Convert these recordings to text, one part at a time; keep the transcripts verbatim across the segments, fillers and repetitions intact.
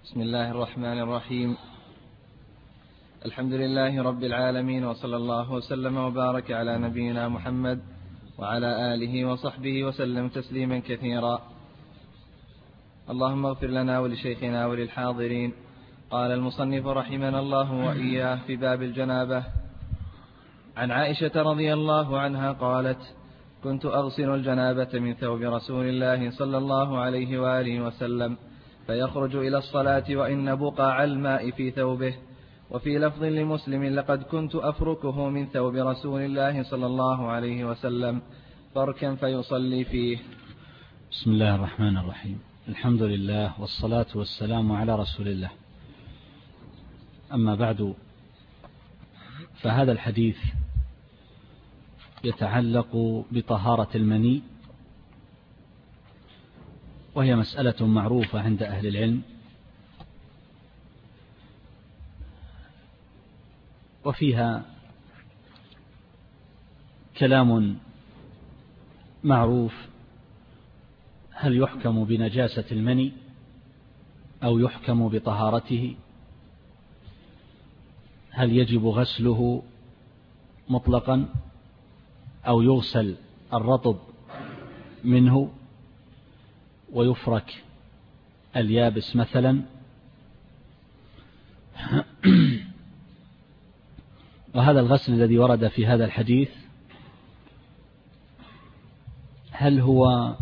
بسم الله الرحمن الرحيم. الحمد لله رب العالمين، وصلى الله وسلم وبارك على نبينا محمد وعلى آله وصحبه وسلم تسليما كثيرا. اللهم اغفر لنا ولشيخنا وللحاضرين. قال المصنف رحمنا الله وإياه في باب الجنابة. عن عائشة رضي الله عنها قالت: كنت أغسل الجنابة من ثوب رسول الله صلى الله عليه وآله وسلم فيخرج إلى الصلاة وإن بقع الماء في ثوبه. وفي لفظ لمسلم: لقد كنت أفركه من ثوب رسول الله صلى الله عليه وسلم فركا فيصلي فيه. بسم الله الرحمن الرحيم. الحمد لله والصلاة والسلام على رسول الله. أما بعد، فهذا الحديث يتعلق بطهارة المني، وهي مسألة معروفة عند أهل العلم، وفيها كلام معروف: هل يحكم بنجاسة المني أو يحكم بطهارته؟ هل يجب غسله مطلقا أو يغسل الرطب منه ويفرك اليابس مثلا؟ وهذا الغسل الذي ورد في هذا الحديث، هل هو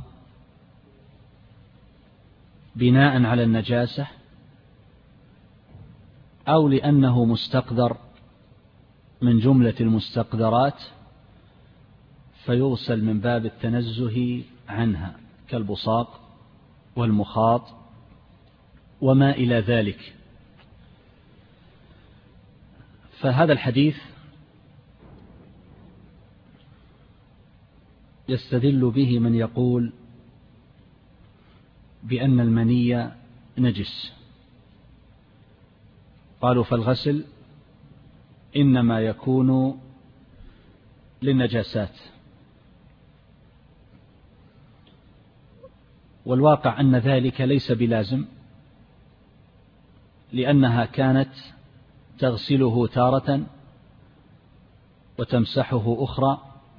بناء على النجاسة أو لأنه مستقدر من جملة المستقدرات فيغسل من باب التنزه عنها كالبصاق والمخاط وما إلى ذلك؟ فهذا الحديث يستدل به من يقول بأن المني نجس. قالوا فالغسل إنما يكون للنجاسات، والواقع أن ذلك ليس بلازم، لأنها كانت تغسله تارة وتمسحه أخرى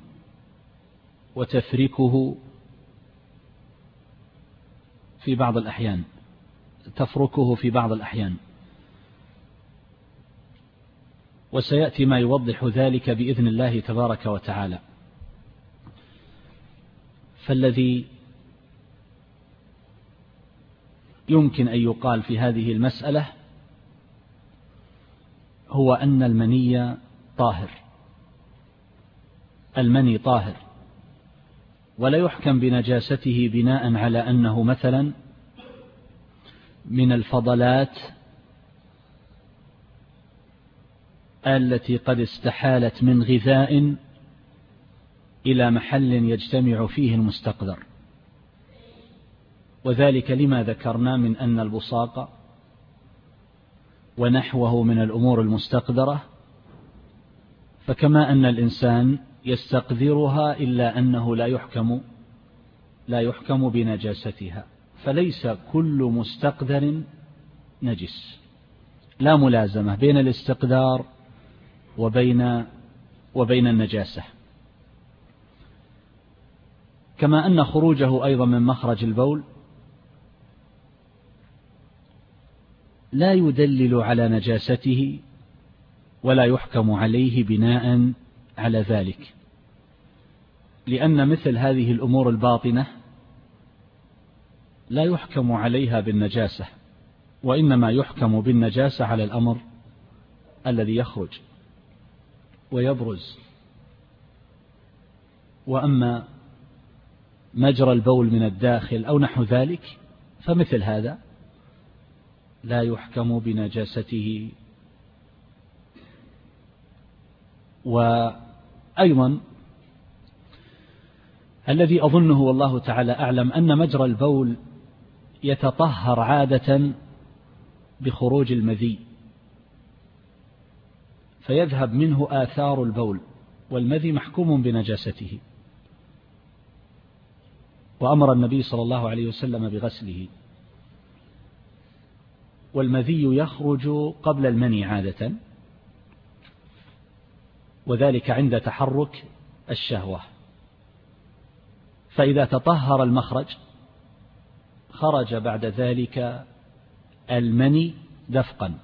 وتفركه في بعض الأحيان تفركه في بعض الأحيان وسيأتي ما يوضح ذلك بإذن الله تبارك وتعالى. فالذي يمكن أن يقال في هذه المسألة هو أن المني طاهر، المني طاهر، ولا يحكم بنجاسته بناء على أنه مثلا من الفضلات التي قد استحالت من غذاء إلى محل يجتمع فيه المستقدر، وذلك لما ذكرنا من أن البصاق ونحوه من الأمور المستقدرة، فكما أن الإنسان يستقدرها إلا أنه لا يحكم لا يحكم بنجاستها، فليس كل مستقدر نجس، لا ملازمة بين الاستقدار وبين وبين النجاسة. كما أن خروجه أيضا من مخرج البول لا يدلل على نجاسته ولا يحكم عليه بناء على ذلك، لأن مثل هذه الأمور الباطنة لا يحكم عليها بالنجاسة، وإنما يحكم بالنجاسة على الأمر الذي يخرج ويبرز. وأما مجرى البول من الداخل أو نحو ذلك فمثل هذا لا يحكم بنجاسته. وأيضا الذي أظنه والله تعالى أعلم أن مجرى البول يتطهر عادة بخروج المذي، فيذهب منه آثار البول، والمذي محكوم بنجاسته، وأمر النبي صلى الله عليه وسلم بغسله. والمذي يخرج قبل المني عادة، وذلك عند تحرك الشهوة، فإذا تطهر المخرج خرج بعد ذلك المني دفقا،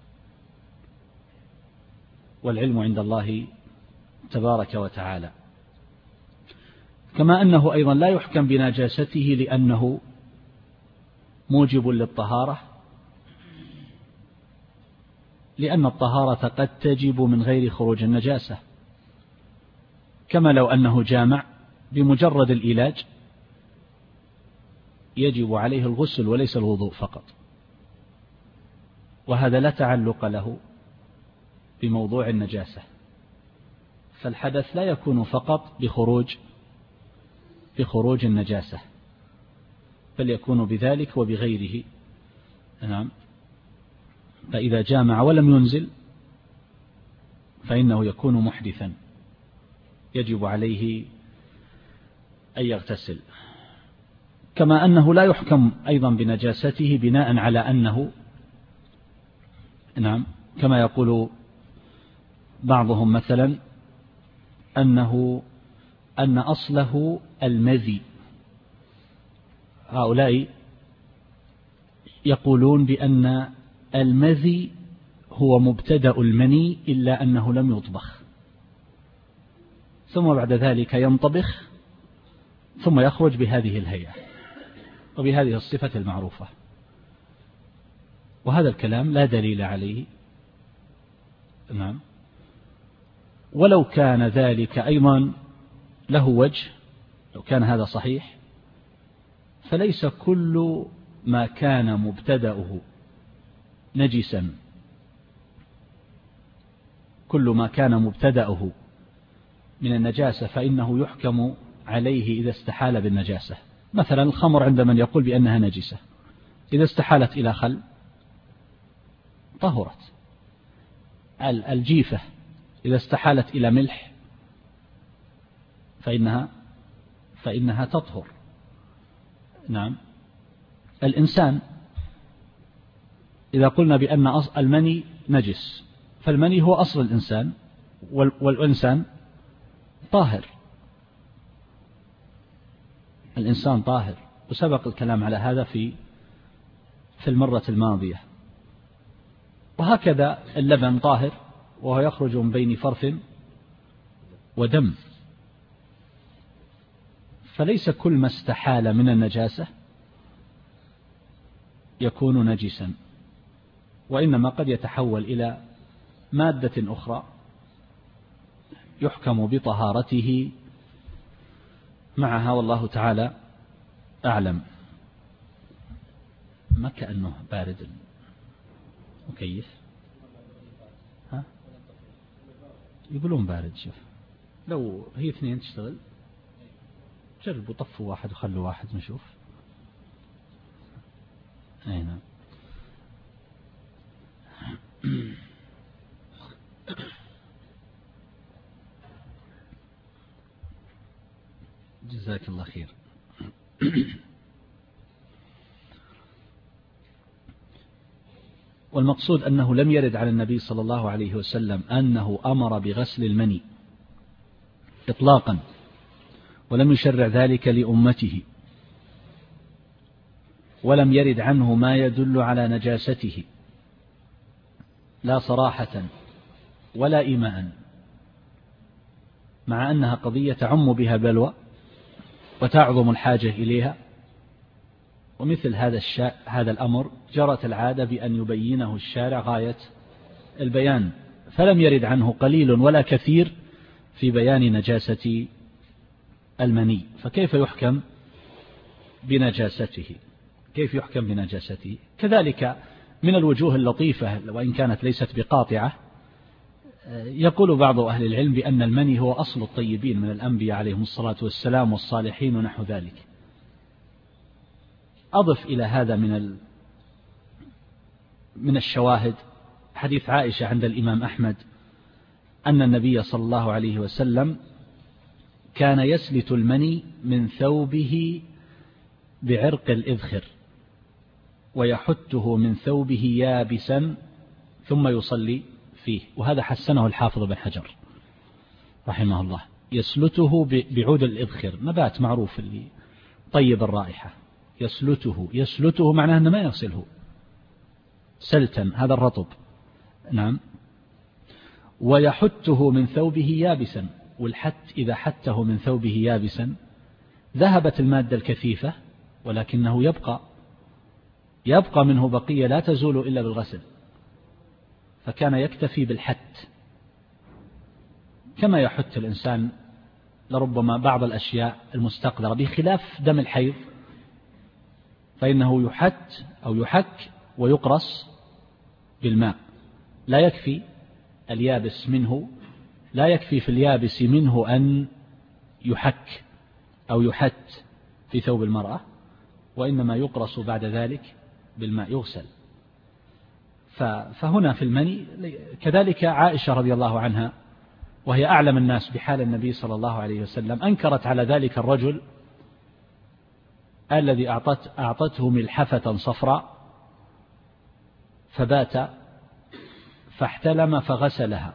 والعلم عند الله تبارك وتعالى. كما أنه أيضا لا يحكم بنجاسته لأنه موجب للطهارة، لأن الطهارة قد تجب من غير خروج النجاسة، كما لو أنه جامع بمجرد الإيلاج يجب عليه الغسل وليس الوضوء فقط، وهذا لا تعلق له بموضوع النجاسة، فالحدث لا يكون فقط بخروج بخروج النجاسة، بل يكون بذلك وبغيره. نعم. فإذا جامع ولم ينزل فإنه يكون محدثا، يجب عليه أن يغتسل. كما أنه لا يحكم أيضا بنجاسته بناء على أنه، نعم، كما يقول بعضهم مثلا أنه أن أصله المذي، هؤلاء يقولون بأن المذي هو مبتدأ المني إلا أنه لم يطبخ، ثم بعد ذلك ينطبخ ثم يخرج بهذه الهيئة وبهذه الصفة المعروفة، وهذا الكلام لا دليل عليه. نعم. ولو كان ذلك أيضا له وجه، لو كان هذا صحيح، فليس كل ما كان مبتدأه نجسا، كل ما كان مبتدأه من النجاسة فإنه يحكم عليه إذا استحال بالنجاسة. مثلا الخمر عند من يقول بأنها نجسة، إذا استحالت إلى خل طهرت. الجيفة إذا استحالت إلى ملح فإنها فإنها تطهر. نعم. الإنسان إذا قلنا بأن المني نجس، فالمني هو أصل الإنسان، والإنسان طاهر، الإنسان طاهر، وسبق الكلام على هذا في في المرة الماضية. وهكذا اللبن طاهر وهو يخرج من بين فرث ودم، فليس كل ما استحال من النجاسة يكون نجسا، وإنما قد يتحول إلى مادة أخرى يحكم بطهارته معها، والله تعالى أعلم. ما كأنه بارد مكيف، ها؟ يقولون بارد. شوف لو هي اثنين تشتغل جربوا طفوا واحد وخلوا واحد نشوف. أي نعم. جزاك الله خير. والمقصود أنه لم يرد على النبي صلى الله عليه وسلم أنه أمر بغسل المني إطلاقا، ولم يشرع ذلك لأمته، ولم يرد عنه ما يدل على نجاسته لا صراحة ولا إيماء، مع أنها قضية تعم بها بلوى وتعظم الحاجة إليها. ومثل هذا الشا... هذا الأمر جرت العادة بأن يبينه الشارع غاية البيان، فلم يرد عنه قليل ولا كثير في بيان نجاسة المني، فكيف يحكم بنجاسته؟ كيف يحكم بنجاسته؟ كذلك من الوجوه اللطيفة وإن كانت ليست بقاطعة، يقول بعض أهل العلم بأن المني هو أصل الطيبين من الأنبياء عليهم الصلاة والسلام والصالحين ونحو ذلك. أضف إلى هذا من من الشواهد حديث عائشة عند الإمام أحمد أن النبي صلى الله عليه وسلم كان يسلت المني من ثوبه بعرق الإذخر، ويحته من ثوبه يابسا ثم يصلي فيه. وهذا حسنه الحافظ بن حجر رحمه الله. يسلته بعود الإبخر، نبات معروف اللي طيب الرائحة. يسلته يسلته معناه أنه ما يغسله سلتا، هذا الرطب. نعم. ويحته من ثوبه يابسا، والحت إذا حته من ثوبه يابسا ذهبت المادة الكثيفة ولكنه يبقى يبقى منه بقية لا تزول إلا بالغسل، فكان يكتفي بالحت كما يحت الإنسان لربما بعض الأشياء المستقذرة، بخلاف دم الحيض فإنه يحت أو يحك ويقرص بالماء. لا يكفي اليابس منه لا يكفي في اليابس منه أن يحك أو يحت في ثوب المرأة، وإنما يقرص بعد ذلك بالماء يغسل. فهنا في المني كذلك عائشة رضي الله عنها وهي أعلم الناس بحال النبي صلى الله عليه وسلم أنكرت على ذلك الرجل الذي أعطت أعطته ملحفة صفراء فبات فاحتلم فغسلها،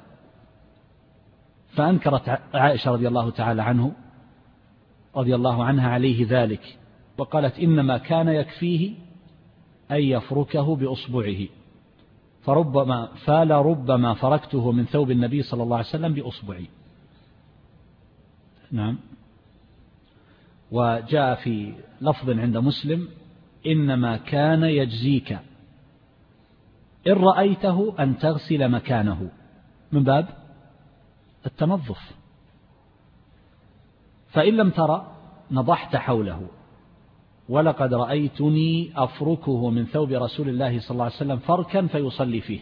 فأنكرت عائشة رضي الله تعالى عنه رضي الله عنها عليه ذلك، وقالت إنما كان يكفيه أن يفركه بأصبعه، فربما فلربما فركته من ثوب النبي صلى الله عليه وسلم بأصبعي. نعم. وجاء في لفظ عند مسلم إنما كان يجزيك إن رأيته أن تغسل مكانه، من باب التنظف، فإن لم ترى نضحت حوله. ولقد رأيتني أفركه من ثوب رسول الله صلى الله عليه وسلم فركا فيصلي فيه.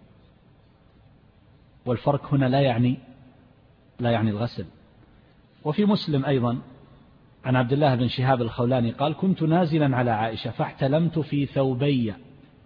والفرك هنا لا يعني لا يعني الغسل. وفي مسلم أيضا عن عبد الله بن شهاب الخولاني قال كنت نازلا على عائشة فاحتلمت في ثوبي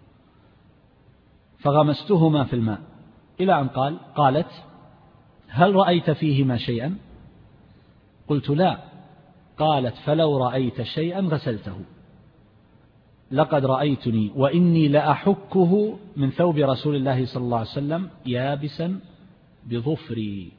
فغمستهما في الماء، إلى أن قال قالت هل رأيت فيهما شيئا؟ قلت لا. قالت فلو رأيت شيئا غسلته. لقد رأيتني وإني لأحكه من ثوب رسول الله صلى الله عليه وسلم يابسا بظفري.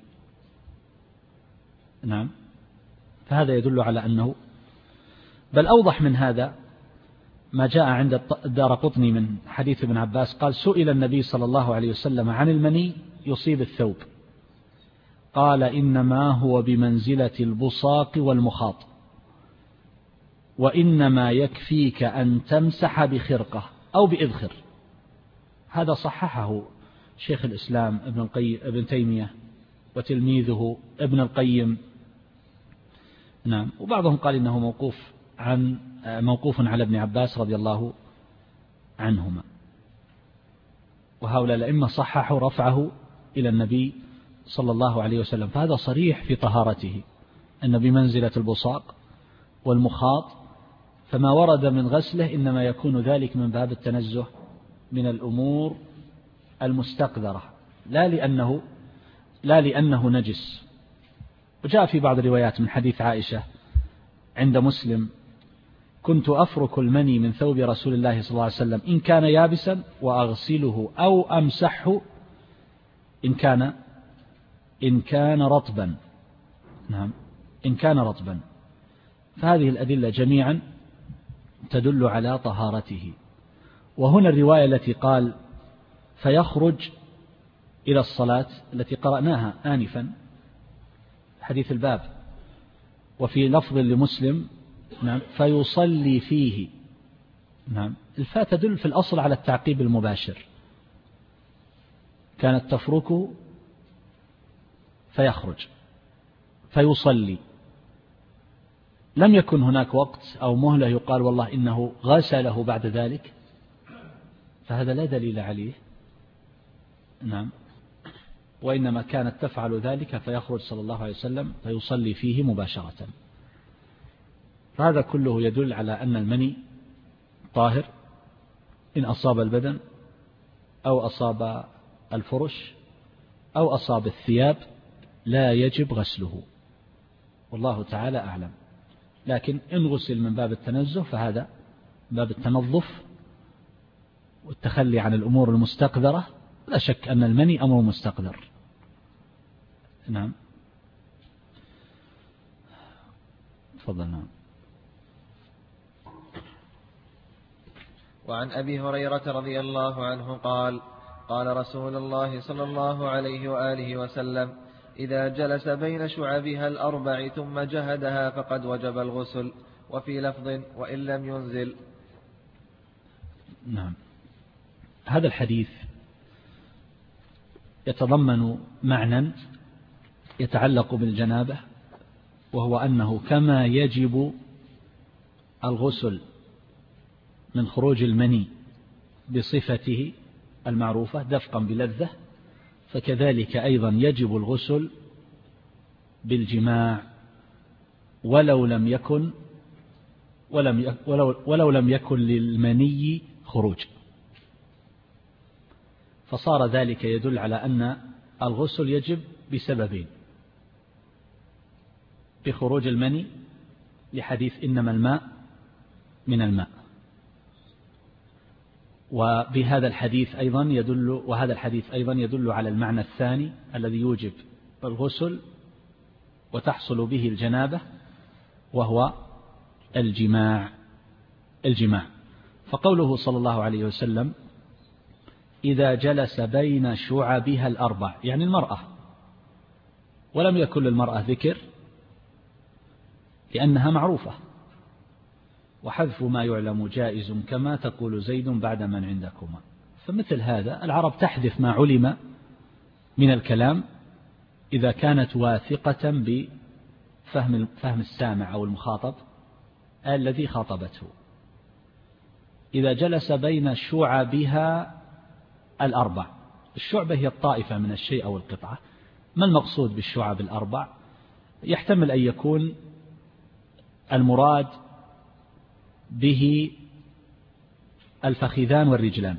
نعم. فهذا يدل على أنه، بل أوضح من هذا ما جاء عند الدارقطني من حديث ابن عباس قال سئل النبي صلى الله عليه وسلم عن المني يصيب الثوب، قال إنما هو بمنزلة البصاق والمخاط، وإنما يكفيك أن تمسح بخرقة أو بإذخر. هذا صححه شيخ الإسلام ابن القيم ابن تيمية وتلميذه ابن القيم. نعم. وبعضهم قال إنه موقوف عن موقوف على ابن عباس رضي الله عنهما، وهؤلاء الأئمة صححوا رفعه إلى النبي صلى الله عليه وسلم، فهذا صريح في طهارته أن بمنزلة البصاق والمخاط، فما ورد من غسله إنما يكون ذلك من باب التنزه من الأمور المستقذرة، لا لأنه لا لأنه نجس. وجاء في بعض الروايات من حديث عائشة عند مسلم كنت أفرك المني من ثوب رسول الله صلى الله عليه وسلم إن كان يابسا وأغسله أو أمسحه إن كان إن كان رطبا. نعم. إن كان رطبا. فهذه الأدلة جميعا تدل على طهارته. وهنا الرواية التي قال فيخرج إلى الصلاة التي قرأناها آنفا حديث الباب، وفي لفظ لمسلم نعم فيصلي فيه. نعم. الفاء تدل في الأصل على التعقيب المباشر، كانت تفركه فيخرج فيصلي، لم يكن هناك وقت أو مهلة يقال والله إنه غسله بعد ذلك، فهذا لا دليل عليه. نعم. وإنما كانت تفعل ذلك فيخرج صلى الله عليه وسلم فيصلي فيه مباشرة. فهذا كله يدل على أن المني طاهر إن أصاب البدن أو أصاب الفرش أو أصاب الثياب لا يجب غسله، والله تعالى أعلم. لكن إن غسل من باب التنزه فهذا باب التنظف والتخلي عن الأمور المستقذرة، لا شك أن المني أمر مستقذر. نعم تفضل. نعم. وعن أبي هريرة رضي الله عنه قال قال رسول الله صلى الله عليه وآله وسلم: إذا جلس بين شعبها الأربع ثم جهدها فقد وجب الغسل، وفي لفظ: وإن لم ينزل. نعم. هذا الحديث يتضمن معنى يتعلق بالجنابة، وهو أنه كما يجب الغسل من خروج المني بصفته المعروفة دفقا بلذة، فكذلك أيضا يجب الغسل بالجماع ولو لم يكن ولم ولو, ولو لم يكن للمني خروج. فصار ذلك يدل على أن الغسل يجب بسببين: بخروج المني لحديث إنما الماء من الماء، وبهذا الحديث أيضا يدل وهذا الحديث أيضا يدل على المعنى الثاني الذي يوجب الغسل وتحصل به الجنابة، وهو الجماع الجماع فقوله صلى الله عليه وسلم: إذا جلس بين شعبها الأربع، يعني المرأة، ولم يكن للمرأة ذكر لأنها معروفة، وحذف ما يعلم جائز كما تقول زيد بعد من عندكما. فمثل هذا العرب تحذف ما علم من الكلام إذا كانت واثقة بفهم فهم السامع أو المخاطب الذي خاطبته. إذا جلس بين شعبها الأربع، الشعبة هي الطائفة من الشيء أو القطعة. ما المقصود بالشعب الأربع؟ يحتمل أن يكون المراد به الفخذان والرجلان،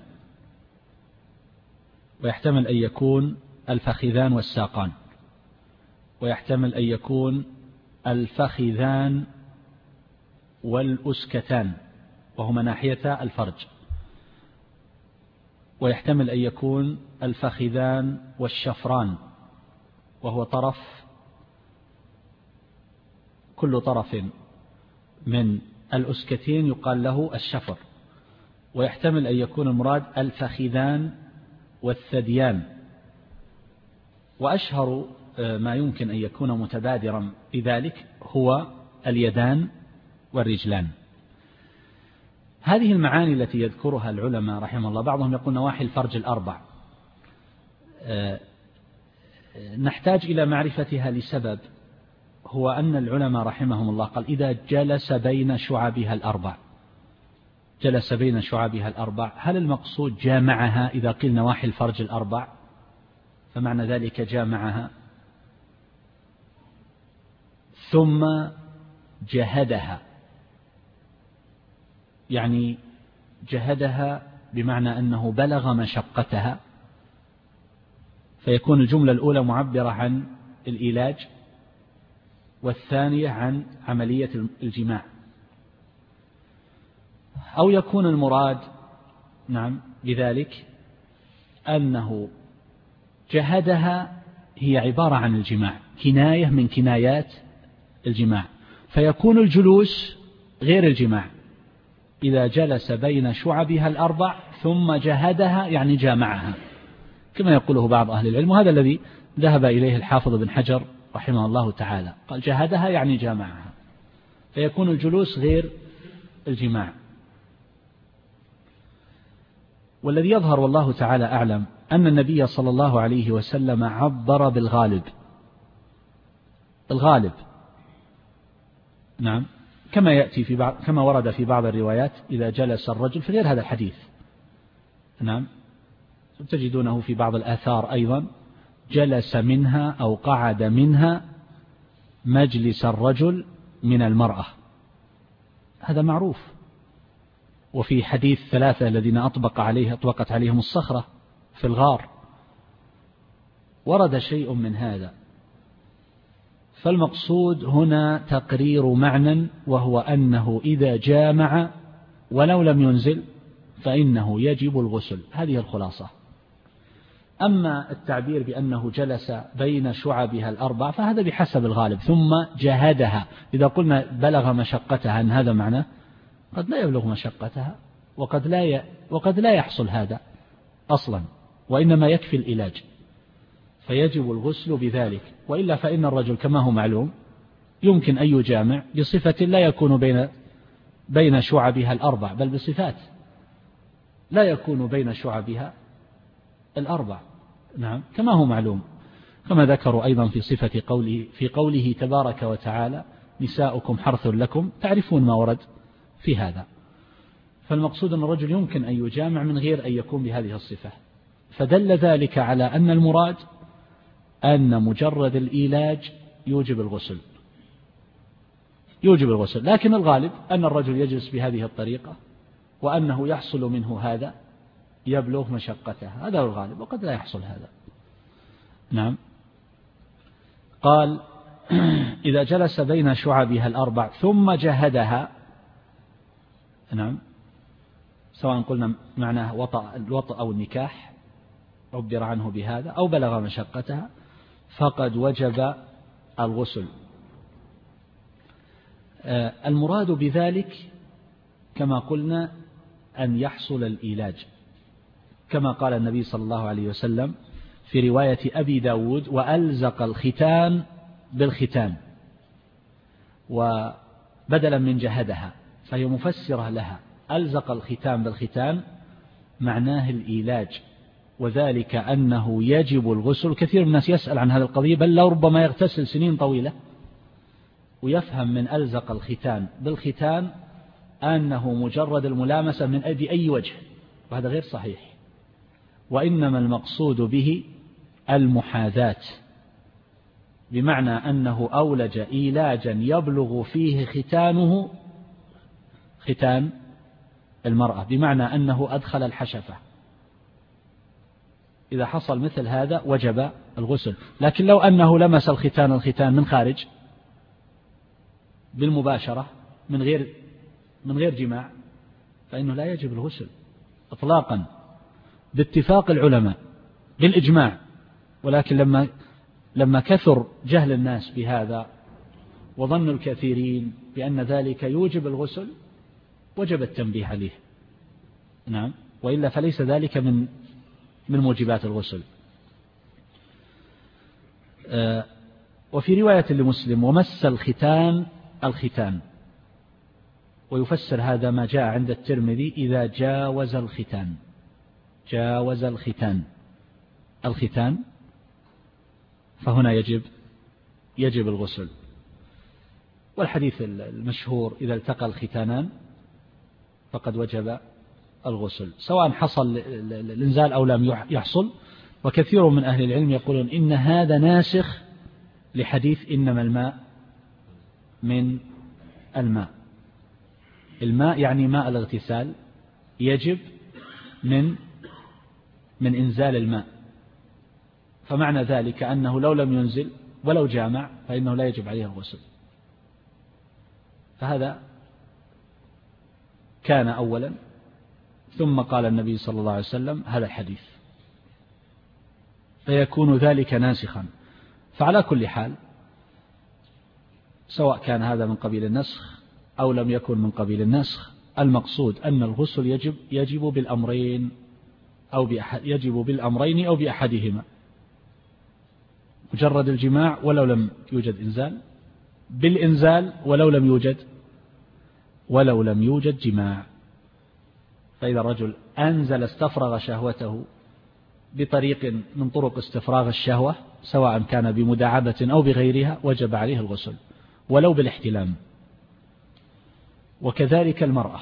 ويحتمل أن يكون الفخذان والساقان، ويحتمل أن يكون الفخذان والأسكتان وهما ناحية الفرج، ويحتمل أن يكون الفخذان والشفران وهو طرف كل طرف من الأسكتين يقال له الشفر، ويحتمل أن يكون المراد الفخذان والثديان. وأشهر ما يمكن أن يكون متبادرا بذلك هو اليدان والرجلان. هذه المعاني التي يذكرها العلماء رحمه الله، بعضهم يقول نواحي الفرج الأربع، نحتاج إلى معرفتها لسبب، هو أن العلماء رحمهم الله قال: إذا جلس بين شعبها الأربع، جلس بين شعبها الأربع، هل المقصود جامعها؟ إذا قيل نواحي الفرج الأربع فمعنى ذلك جامعها ثم جهدها، يعني جهدها بمعنى أنه بلغ مشقتها، فيكون الجملة الأولى معبرة عن الإيلاج، والثانية عن عملية الجماع. أو يكون المراد نعم بذلك أنه جهدها هي عبارة عن الجماع، كناية من كنايات الجماع، فيكون الجلوس غير الجماع. إذا جلس بين شعبها الأربع ثم جهدها يعني جامعها، كما يقوله بعض أهل العلم، وهذا الذي ذهب إليه الحافظ بن حجر رحمه الله تعالى، قال جهدها يعني جامعها، فيكون الجلوس غير الجماع. والذي يظهر والله تعالى أعلم أن النبي صلى الله عليه وسلم عبر بالغالب، الغالب نعم، كما يأتي في بعض كما ورد في بعض الروايات: إذا جلس الرجل، في غير هذا الحديث نعم، تجدونه في بعض الآثار أيضا: جلس منها أو قعد منها مجلس الرجل من المرأة، هذا معروف. وفي حديث ثلاثة الذين أطبق عليه أطبقت عليهم الصخرة في الغار ورد شيء من هذا. فالمقصود هنا تقرير معنى، وهو أنه إذا جامع ولو لم ينزل فإنه يجب الغسل. هذه الخلاصة. أما التعبير بأنه جلس بين شعبها الأربع فهذا بحسب الغالب. ثم جهدها، إذا قلنا بلغ مشقتها أن هذا معناه قد لا يبلغ مشقتها، وقد لا ي... وقد لا يحصل هذا أصلا، وإنما يكفي العلاج، فيجب الغسل بذلك. وإلا فإن الرجل كما هو معلوم يمكن أن يجامع بصفة لا يكون بين بين شعبها الأربع، بل بصفات لا يكون بين شعبها الأربع. نعم، كما هو معلوم، كما ذكروا أيضا في صفة قوله في قوله تبارك وتعالى نساؤكم حرث لكم، تعرفون ما ورد في هذا. فالمقصود أن الرجل يمكن أن يجامع من غير أن يكون بهذه الصفة، فدل ذلك على أن المراد أن مجرد الإيلاج يوجب الغسل يوجب الغسل لكن الغالب أن الرجل يجلس بهذه الطريقة وأنه يحصل منه هذا يبلغ مشقته، هذا هو الغالب، وقد لا يحصل هذا. نعم. قال إذا جلس بين شعبها الأربع ثم جهدها، نعم، سواء قلنا معناه وطأ الوطأ أو النكاح عبر عنه بهذا أو بلغ مشقتها، فقد وجب الغسل. المراد بذلك كما قلنا أن يحصل الإيلاج، كما قال النبي صلى الله عليه وسلم في رواية أبي داود وألزق الختان بالختان، وبدلا من جهدها فهي مفسرة لها. ألزق الختان بالختان معناه الإيلاج، وذلك أنه يجب الغسل. كثير من الناس يسأل عن هذا القضية، بل لو ربما يغتسل سنين طويلة ويفهم من ألزق الختان بالختان أنه مجرد الملامسة من أي وجه، وهذا غير صحيح. وإنما المقصود به المحاذاة، بمعنى أنه أولج إيلاجا يبلغ فيه ختانه ختان المرأة، بمعنى أنه أدخل الحشفة. إذا حصل مثل هذا وجب الغسل. لكن لو أنه لمس الختان الختان من خارج بالمباشرة من غير من غير جماع فإنه لا يجب الغسل إطلاقا باتفاق العلماء بالإجماع. ولكن لما لما كثر جهل الناس بهذا وظن الكثيرين بأن ذلك يوجب الغسل وجب التنبيه عليه. نعم، وإلا فليس ذلك من من موجبات الغسل. آه وفي رواية لمسلم ومس الختان الختان، ويفسر هذا ما جاء عند الترمذي إذا جاوز الختان جاوز الختان الختان فهنا يجب يجب الغسل. والحديث المشهور إذا التقى الختانان فقد وجب الغسل، سواء حصل الإنزال أو لم يحصل. وكثير من أهل العلم يقولون إن هذا ناسخ لحديث إنما الماء من الماء. الماء يعني ماء الاغتسال يجب من من إنزال الماء، فمعنى ذلك أنه لو لم ينزل ولو جامع فإنه لا يجب عليه الغسل. فهذا كان أولا، ثم قال النبي صلى الله عليه وسلم هذا الحديث، فيكون ذلك ناسخا. فعلى كل حال سواء كان هذا من قبيل النسخ أو لم يكن من قبيل النسخ، المقصود أن الغسل يجب يجب بالأمرين أو بأحد يجب بالأمرين أو بأحدهما، مجرد الجماع ولو لم يوجد إنزال، بالإنزال ولو لم يوجد ولو لم يوجد جماع. فإذا الرجل أنزل استفرغ شهوته بطريق من طرق استفراغ الشهوة سواء كان بمداعبة أو بغيرها وجب عليه الغسل ولو بالاحتلام. وكذلك المرأة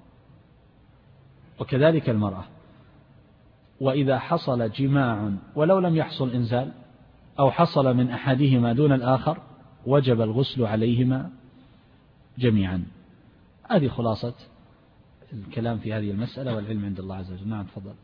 وكذلك المرأة وإذا حصل جماع ولو لم يحصل إنزال أو حصل من أحدهما دون الآخر وجب الغسل عليهما جميعا. هذه خلاصة الكلام في هذه المسألة، والعلم عند الله عز وجل. نعم، تفضل.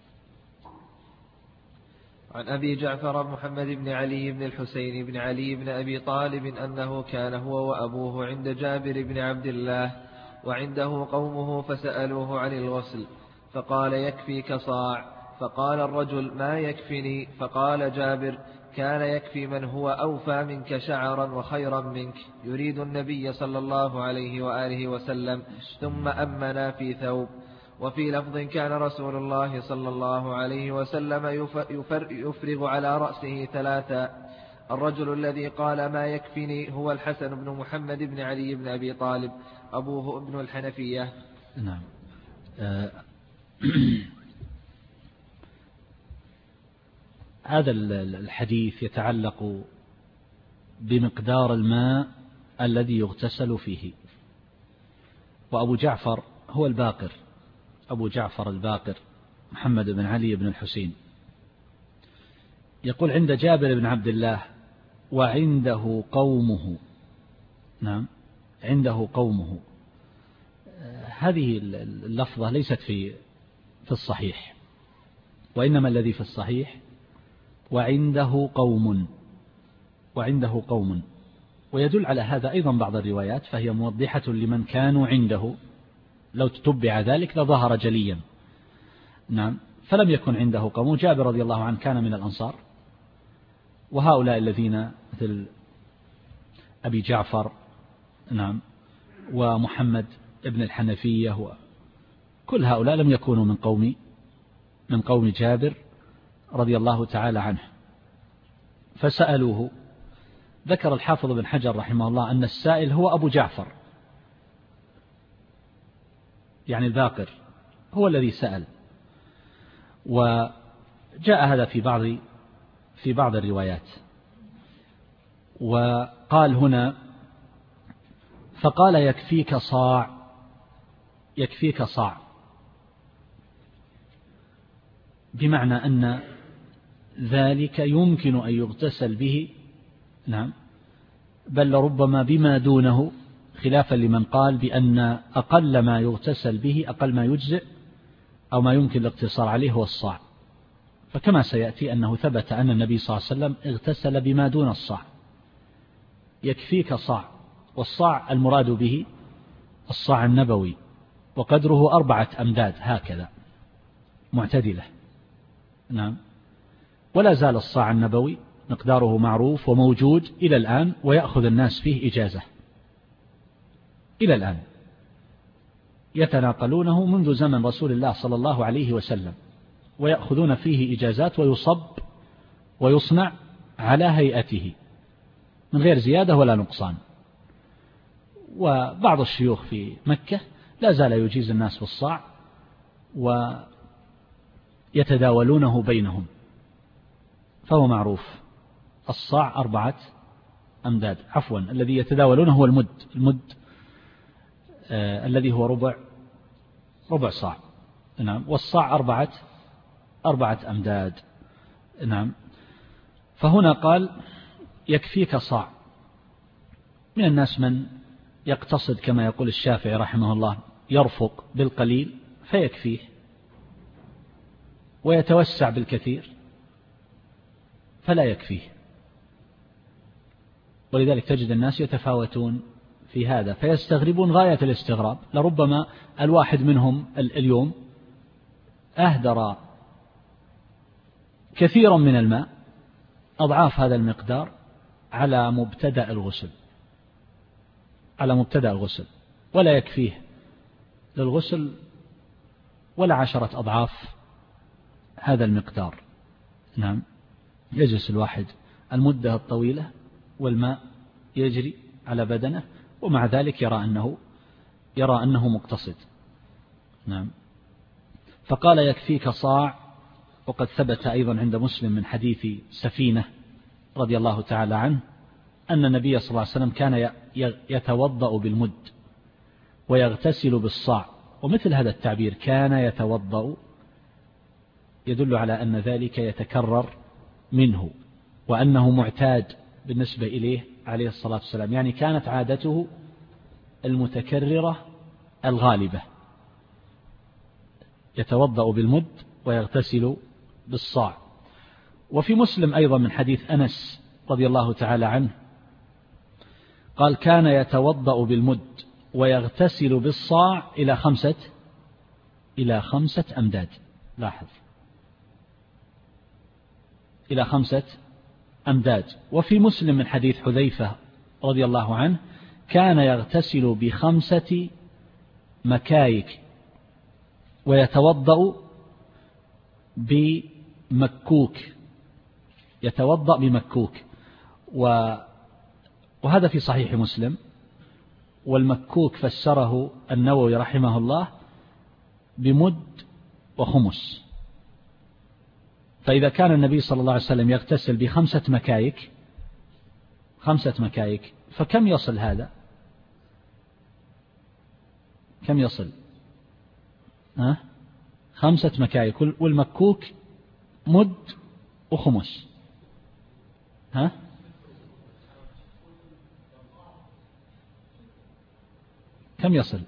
عن أبي جعفر محمد بن علي بن الحسين بن علي بن أبي طالب أنه كان هو وأبوه عند جابر بن عبد الله وعنده قومه فسألوه عن الغسل، فقال يكفيك صاع. فقال الرجل ما يكفني؟ فقال جابر كان يكفي من هو أوفى منك شعرا وخيرا منك، يريد النبي صلى الله عليه وآله وسلم، ثم أمنا في ثوب. وفي لفظ كان رسول الله صلى الله عليه وسلم يفرغ على رأسه ثلاثا. الرجل الذي قال ما يكفني هو الحسن بن محمد بن علي بن أبي طالب أبوه ابن الحنفية. نعم. آه هذا الحديث يتعلق بمقدار الماء الذي يغتسل فيه. وأبو جعفر هو الباقر، أبو جعفر الباقر محمد بن علي بن الحسين، يقول عند جابر بن عبد الله وعنده قومه. نعم، عنده قومه. هذه اللفظة ليست في في الصحيح، وإنما الذي في الصحيح وعنده قوم، وعنده قوم. ويدل على هذا أيضا بعض الروايات، فهي موضحة لمن كانوا عنده، لو تتبع ذلك لظهر جليا. نعم، فلم يكن عنده قوم. جابر رضي الله عنه كان من الأنصار، وهؤلاء الذين مثل أبي جعفر نعم ومحمد ابن الحنفية وكل هؤلاء لم يكونوا من قوم من قوم جابر رضي الله تعالى عنه. فسألوه. ذكر الحافظ بن حجر رحمه الله أن السائل هو أبو جعفر، يعني الباقر هو الذي سأل. وجاء هذا في بعض في بعض الروايات. وقال هنا فقال يكفيك صاع، يكفيك صاع، بمعنى أن ذلك يمكن أن يغتسل به. نعم، بل ربما بما دونه، خلافا لمن قال بأن أقل ما يغتسل به، أقل ما يجزئ أو ما يمكن الاقتصار عليه هو الصاع. فكما سيأتي أنه ثبت أن النبي صلى الله عليه وسلم اغتسل بما دون الصاع. يكفيك صاع، والصاع المراد به الصاع النبوي، وقدره أربعة أمداد هكذا معتدلة. نعم، ولا زال الصاع النبوي مقداره معروف وموجود إلى الآن، ويأخذ الناس فيه إجازة إلى الآن، يتناقلونه منذ زمن رسول الله صلى الله عليه وسلم، ويأخذون فيه إجازات، ويصب ويصنع على هيئته من غير زيادة ولا نقصان. وبعض الشيوخ في مكة لا زال يجيز الناس بالصاع ويتداولونه بينهم، فهو معروف. الصاع أربعة أمداد، عفوا الذي يتداولونه هو المد، المد آه الذي هو ربع ربع صاع. نعم، والصاع أربعة أربعة أمداد. نعم، فهنا قال يكفيك صاع. من الناس من يقتصد كما يقول الشافعي رحمه الله، يرفق بالقليل فيكفيه، ويتوسع بالكثير فلا يكفيه. ولذلك تجد الناس يتفاوتون في هذا، فيستغربون غاية الاستغراب. لربما الواحد منهم اليوم أهدر كثيرا من الماء أضعاف هذا المقدار على مبتدأ الغسل، على مبتدأ الغسل، ولا يكفيه للغسل ولا عشرة أضعاف هذا المقدار. نعم، يجلس الواحد المدة الطويلة والماء يجري على بدنه، ومع ذلك يرى أنه يرى أنه مقتصد. نعم، فقال يكفيك صاع. وقد ثبت أيضا عند مسلم من حديث سفينة رضي الله تعالى عنه أن النبي صلى الله عليه وسلم كان يتوضأ بالمد ويغتسل بالصاع. ومثل هذا التعبير كان يتوضأ يدل على أن ذلك يتكرر منه، وأنه معتاد بالنسبة إليه عليه الصلاة والسلام، يعني كانت عادته المتكررة الغالبة، يتوضأ بالمد ويغتسل بالصاع. وفي مسلم أيضا من حديث أنس رضي الله تعالى عنه قال كان يتوضأ بالمد ويغتسل بالصاع إلى خمسة إلى خمسة أمداد. لاحظ، إلى خمسة أمداد. وفي مسلم من حديث حذيفة رضي الله عنه كان يغتسل بخمسة مكايك ويتوضأ بمكوك، يتوضأ بمكوك، وهذا في صحيح مسلم. والمكوك فسره النووي رحمه الله بمد وخمس. فإذا كان النبي صلى الله عليه وسلم يغتسل بخمسة مكايك، خمسة مكايك، فكم يصل هذا؟ كم يصل؟ ها؟ خمسة مكايك، والمكوك مد وخمس. ها؟ كم يصل؟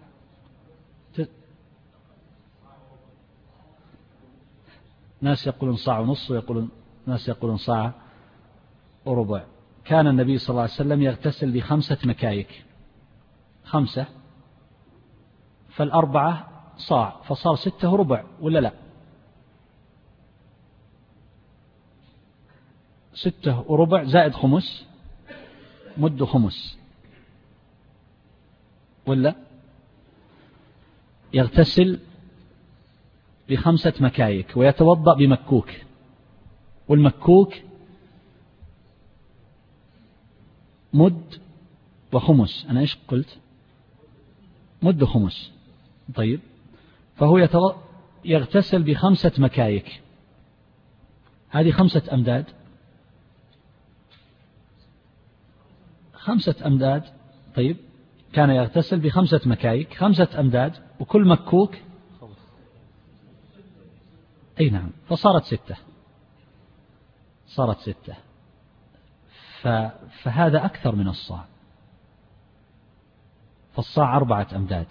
ناس يقولون صاع ونص، ويقولون ناس يقولون صاع وربع. كان النبي صلى الله عليه وسلم يغتسل بخمسة مكايك، خمسة، فالأربعة صاع، فصار ستة وربع ولا لا؟ ستة وربع زائد خمس، مد خمس، ولا؟ يغتسل بخمسة مكايك ويتوضأ بمكوك، والمكوك مد وخمس. أنا إيش قلت؟ مد خمس. طيب، فهو يتو... يغتسل بخمسة مكايك، هذه خمسة أمداد، خمسة أمداد. طيب، كان يغتسل بخمسة مكايك، خمسة أمداد، وكل مكوك أي نعم، فصارت ستة، صارت ستة. ف... فهذا أكثر من الصاع. فالصاع أربعة أمداد،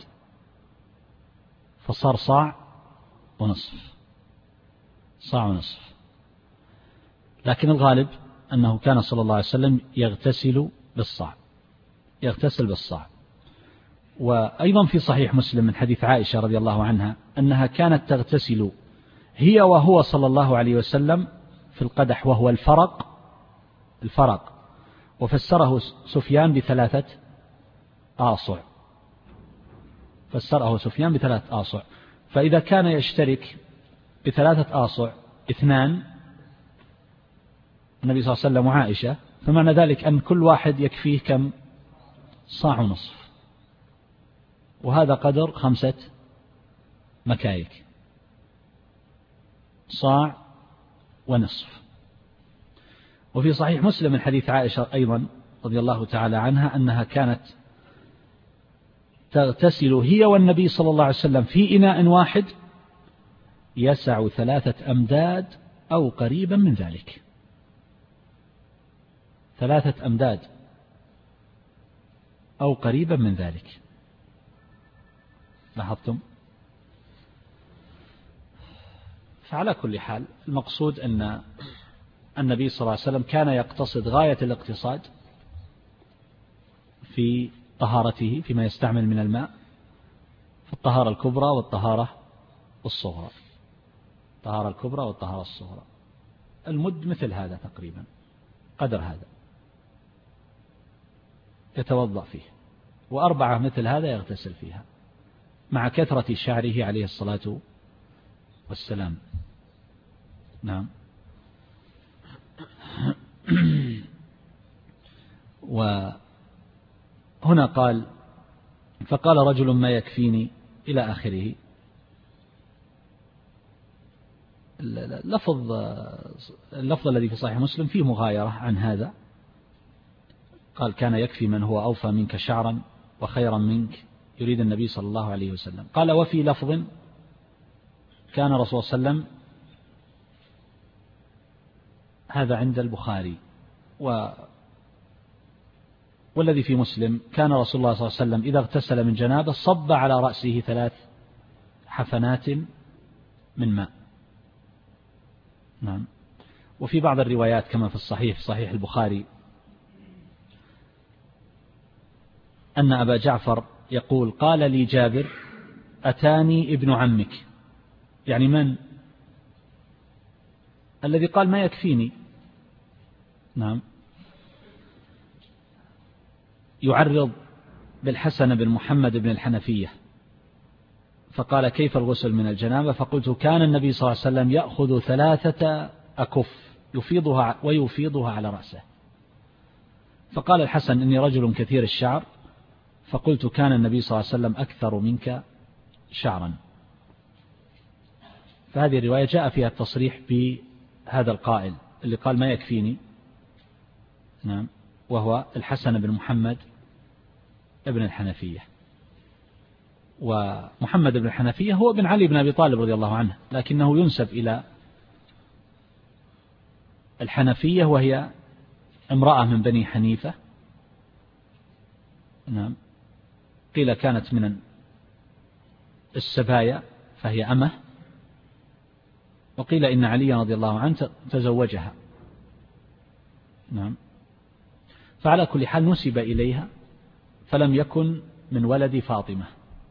فصار صاع ونصف، صاع ونصف. لكن الغالب أنه كان صلى الله عليه وسلم يغتسل بالصاع، يغتسل بالصاع. وأيضا في صحيح مسلم من حديث عائشة رضي الله عنها أنها كانت تغتسل هي وهو صلى الله عليه وسلم في القدح، وهو الفرق، الفرق، وفسره سفيان بثلاثة آصع، فسره سفيان بثلاثة آصع. فإذا كان يشترك بثلاثة آصع اثنان، النبي صلى الله عليه وسلم وعائشة، فمعنى ذلك أن كل واحد يكفيه كم؟ صاع ونصف، وهذا قدر خمسة مكايك، صاع ونصف. وفي صحيح مسلم من حديث عائشة أيضا رضي الله تعالى عنها أنها كانت تغتسل هي والنبي صلى الله عليه وسلم في إناء واحد يسع ثلاثة أمداد أو قريبا من ذلك، ثلاثة أمداد أو قريبا من ذلك. لاحظتم؟ فعلى كل حال المقصود أن النبي صلى الله عليه وسلم كان يقتصد غاية الاقتصاد في طهارته فيما يستعمل من الماء، في الطهارة الكبرى والطهارة الصغرى، الطهارة الكبرى والطهارة الصغرى. المد مثل هذا تقريبا، قدر هذا يتوضأ فيه، وأربعة مثل هذا يغتسل فيها، مع كثرة شعره عليه الصلاة والسلام. نعم. وهنا قال فقال رجل ما يكفيني إلى آخره. اللفظ اللفظ الذي في صحيح مسلم فيه مغايرة عن هذا، قال كان يكفي من هو أوفى منك شعرا وخيرا منك، يريد النبي صلى الله عليه وسلم. قال وفي لفظ كان رسول الله صلى الله عليه وسلم، هذا عند البخاري، و والذي في مسلم كان رسول الله صلى الله عليه وسلم إذا اغتسل من جنابه صب على رأسه ثلاث حفنات من ماء. نعم. وفي بعض الروايات كما في الصحيح في صحيح البخاري أن أبا جعفر يقول قال لي جابر أتاني ابن عمك، يعني من الذي قال ما يكفيني؟ نعم، يعرض بالحسن بن محمد بن الحنفية، فقال كيف الغسل من الجنابة؟ فقلت كان النبي صلى الله عليه وسلم يأخذ ثلاثة أكف يفيضها ويفيضها على رأسه. فقال الحسن إني رجل كثير الشعر، فقلت كان النبي صلى الله عليه وسلم أكثر منك شعرا. فهذه الرواية جاء فيها التصريح بهذا القائل اللي قال ما يكفيني، نعم، وهو الحسن بن محمد ابن الحنفية. ومحمد بن الحنفية هو ابن علي بن أبي طالب رضي الله عنه، لكنه ينسب إلى الحنفية وهي امرأة من بني حنيفة، نعم، قيل كانت من السبايا فهي أمه، وقيل إن علي رضي الله عنه تزوجها، نعم. فعلى كل حال نسب إليها، فلم يكن من ولد فاطمة،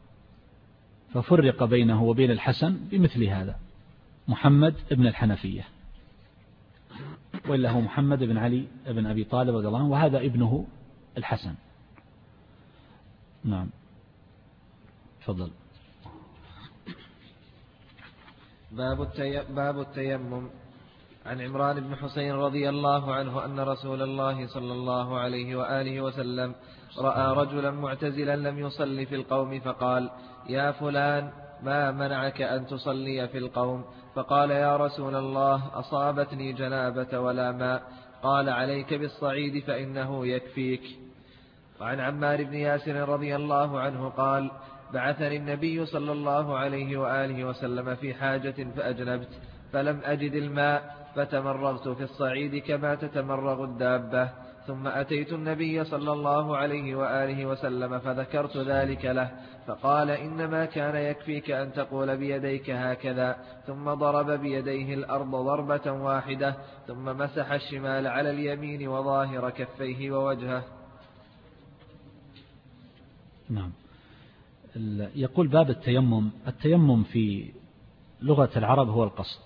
ففرق بينه وبين الحسن بمثل هذا، محمد ابن الحنفية، وإلا هو محمد بن علي بن أبي طالب رضي الله عنه، وهذا ابنه الحسن. نعم، تفضل. باب باب التيمم. عن عمران بن حسين رضي الله عنه أن رسول الله صلى الله عليه وآله وسلم رأى رجلا معتزلا لم يصلي في القوم، فقال يا فلان ما منعك أن تصلي في القوم؟ فقال يا رسول الله أصابتني جنابة ولا ماء. قال عليك بالصعيد فإنه يكفيك. وعن عمار بن ياسر رضي الله عنه قال بعثني النبي صلى الله عليه وآله وسلم في حاجة فأجنبت فلم أجد الماء فتمرغت في الصعيد كما تتمرغ الدابة، ثم أتيت النبي صلى الله عليه وآله وسلم فذكرت ذلك له، فقال إنما كان يكفيك أن تقول بيديك هكذا، ثم ضرب بيديه الأرض ضربة واحدة، ثم مسح الشمال على اليمين وظاهر كفيه ووجهه. نعم. يقول باب التيمم. التيمم في لغة العرب هو القصد،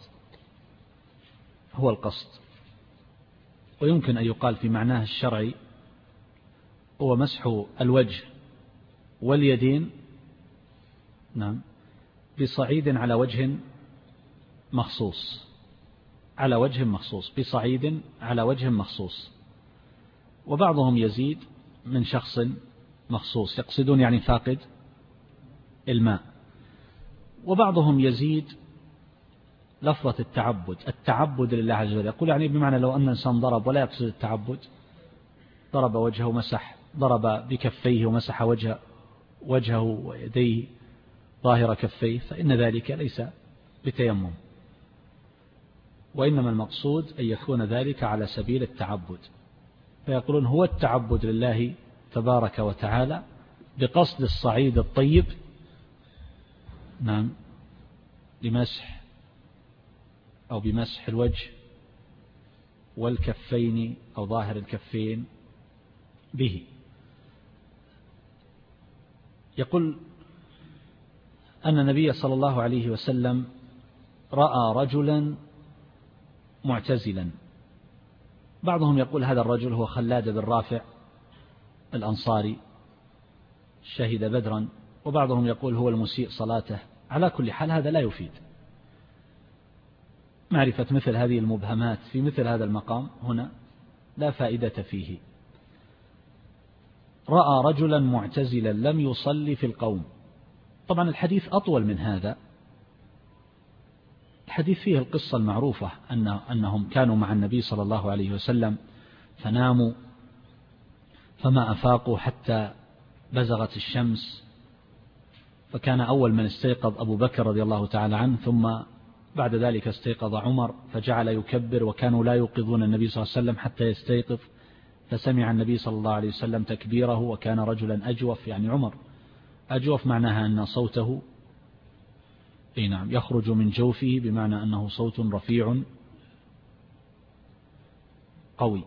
هو القصد، ويمكن أن يقال في معناه الشرعي هو مسح الوجه واليدين، نعم، بصعيد على وجه مخصوص، على وجه مخصوص، بصعيد على وجه مخصوص. وبعضهم يزيد من شخص مخصوص، يقصدون يعني فاقد الماء. وبعضهم يزيد لفظة التعبد، التعبد لله عز وجل، يقول يعني بمعنى لو أن إنسان ضرب ولا يقصد التعبد، ضرب وجهه ومسح، ضرب بكفيه ومسح وجه وجهه ويديه ظاهر كفيه، فإن ذلك ليس بتيمم، وإنما المقصود أن يكون ذلك على سبيل التعبد. فيقولون هو التعبد لله تبارك وتعالى بقصد الصعيد الطيب، نعم، لمسح أو بمسح الوجه والكفين أو ظاهر الكفين به. يقول أن النبي صلى الله عليه وسلم رأى رجلا معتزلا، بعضهم يقول هذا الرجل هو خلاد بن رافع الأنصاري شهد بدرا، وبعضهم يقول هو المسيء صلاته. على كل حال هذا لا يفيد. معرفة مثل هذه المبهمات في مثل هذا المقام هنا لا فائدة فيه. رأى رجلا معتزلا لم يصلي في القوم. طبعا الحديث أطول من هذا، الحديث فيه القصة المعروفة أن أنهم كانوا مع النبي صلى الله عليه وسلم فناموا فما أفاقوا حتى بزغت الشمس، فكان أول من استيقظ أبو بكر رضي الله تعالى عنه، ثم بعد ذلك استيقظ عمر فجعل يكبر، وكانوا لا يوقظون النبي صلى الله عليه وسلم حتى يستيقظ، فسمع النبي صلى الله عليه وسلم تكبيره، وكان رجلا أجوف، يعني عمر أجوف معناها أن صوته أي نعم يخرج من جوفه، بمعنى أنه صوت رفيع قوي.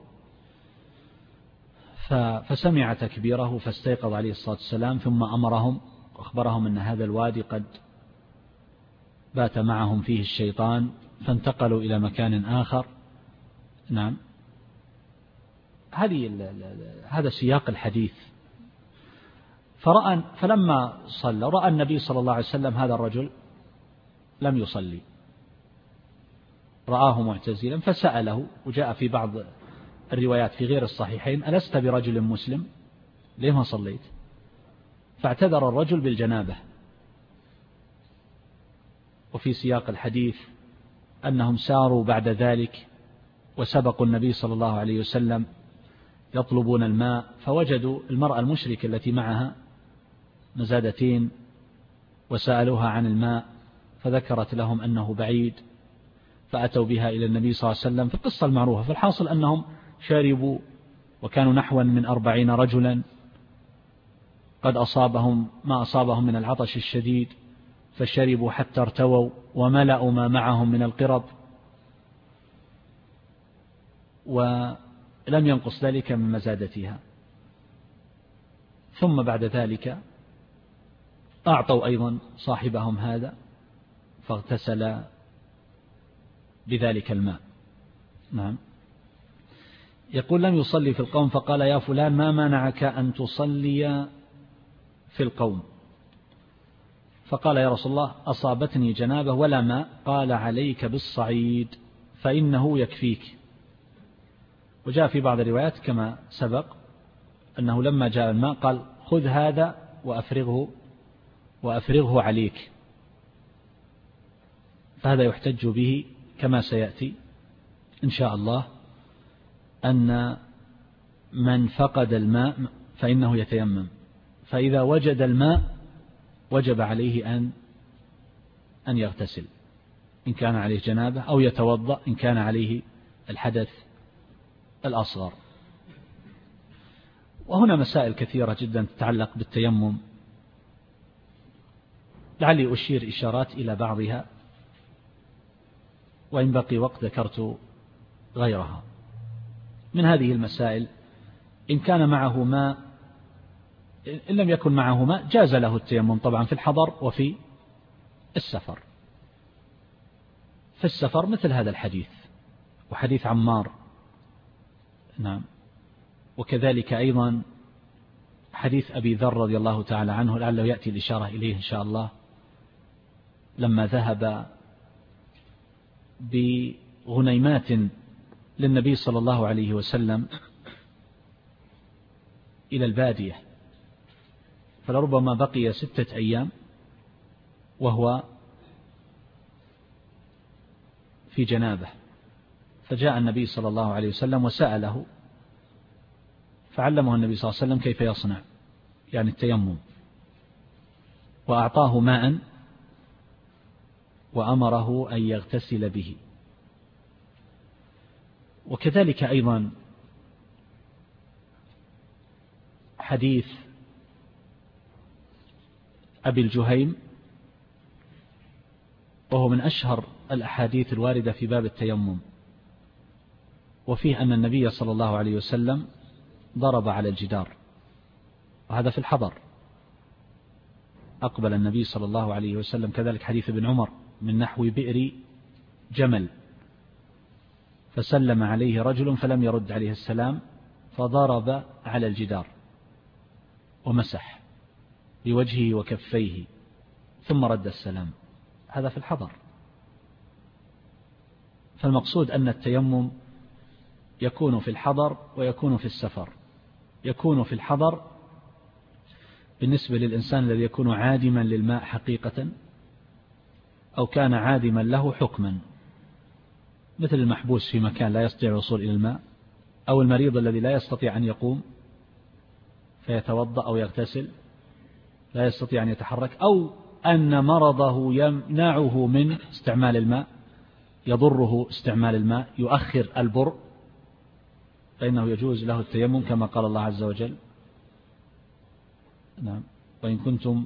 فسمع تكبيره فاستيقظ عليه الصلاة والسلام، ثم أمرهم وأخبرهم أن هذا الوادي قد بات معهم فيه الشيطان فانتقلوا إلى مكان آخر. نعم، هذه هذا سياق الحديث. فرأى فلما صلى رأى النبي صلى الله عليه وسلم هذا الرجل لم يصلي، رآه معتزلا فسأله، وجاء في بعض الروايات في غير الصحيحين: ألست برجل مسلم؟ ليه ما صليت؟ فاعتذر الرجل بالجنابة. وفي سياق الحديث أنهم ساروا بعد ذلك وسبقوا النبي صلى الله عليه وسلم يطلبون الماء، فوجدوا المرأة المشركة التي معها مزادتين وسألوها عن الماء فذكرت لهم أنه بعيد، فأتوا بها إلى النبي صلى الله عليه وسلم في القصة المعروفة. فالحاصل أنهم شربوا، وكانوا نحوا من أربعين رجلا قد أصابهم ما أصابهم من العطش الشديد، فشربوا حتى ارتووا وملأوا ما معهم من القرب، ولم ينقص ذلك من مزادتها. ثم بعد ذلك أعطوا أيضا صاحبهم هذا فاغتسل بذلك الماء. نعم. يقول: لم يصلي في القوم فقال: يا فلان ما منعك أن تصلي في القوم؟ فقال: يا رسول الله أصابتني جنابة ولا ماء. قال: عليك بالصعيد فإنه يكفيك. وجاء في بعض الروايات كما سبق أنه لما جاء الماء قال: خذ هذا وأفرغه وأفرغه عليك. فهذا يحتج به كما سيأتي إن شاء الله أن من فقد الماء فإنه يتيمم، فإذا وجد الماء وجب عليه أن أن يغتسل إن كان عليه جنابة، أو يتوضأ إن كان عليه الحدث الأصغر. وهنا مسائل كثيرة جدا تتعلق بالتيمم، لعلي أشير إشارات إلى بعضها، وإن بقي وقت ذكرت غيرها. من هذه المسائل: إن كان معه ماء، إن لم يكن معه ماء جاز له التيمم طبعا في الحضر وفي السفر. في السفر مثل هذا الحديث وحديث عمار. نعم. وكذلك أيضا حديث أبي ذر رضي الله تعالى عنه، لعله يأتي الإشارة إليه إن شاء الله، لما ذهب بغنيمات للنبي صلى الله عليه وسلم إلى البادية، فلربما بقي ستة أيام وهو في جنابه، فجاء النبي صلى الله عليه وسلم وسأله، فعلمه النبي صلى الله عليه وسلم كيف يصنع يعني التيمم، وأعطاه ماء وأمره أن يغتسل به. وكذلك أيضا حديث أبي الجهيم، وهو من أشهر الأحاديث الواردة في باب التيمم، وفيه أن النبي صلى الله عليه وسلم ضرب على الجدار، وهذا في الحضر. أقبل النبي صلى الله عليه وسلم. كذلك حديث ابن عمر من نحو بئر جمل، فسلم عليه رجل فلم يرد عليه السلام، فضرب على الجدار ومسح بوجهه وكفيه ثم رد السلام، هذا في الحضر. فالمقصود أن التيمم يكون في الحضر ويكون في السفر. يكون في الحضر بالنسبة للإنسان الذي يكون عادما للماء حقيقة، أو كان عادما له حكما، مثل المحبوس في مكان لا يستطيع الوصول إلى الماء، أو المريض الذي لا يستطيع أن يقوم فيتوضأ أو يغتسل، لا يستطيع أن يتحرك، أو أن مرضه يمنعه من استعمال الماء، يضره استعمال الماء، يؤخر البر، فإنه يجوز له التيمم كما قال الله عز وجل. نعم. وإن كنتم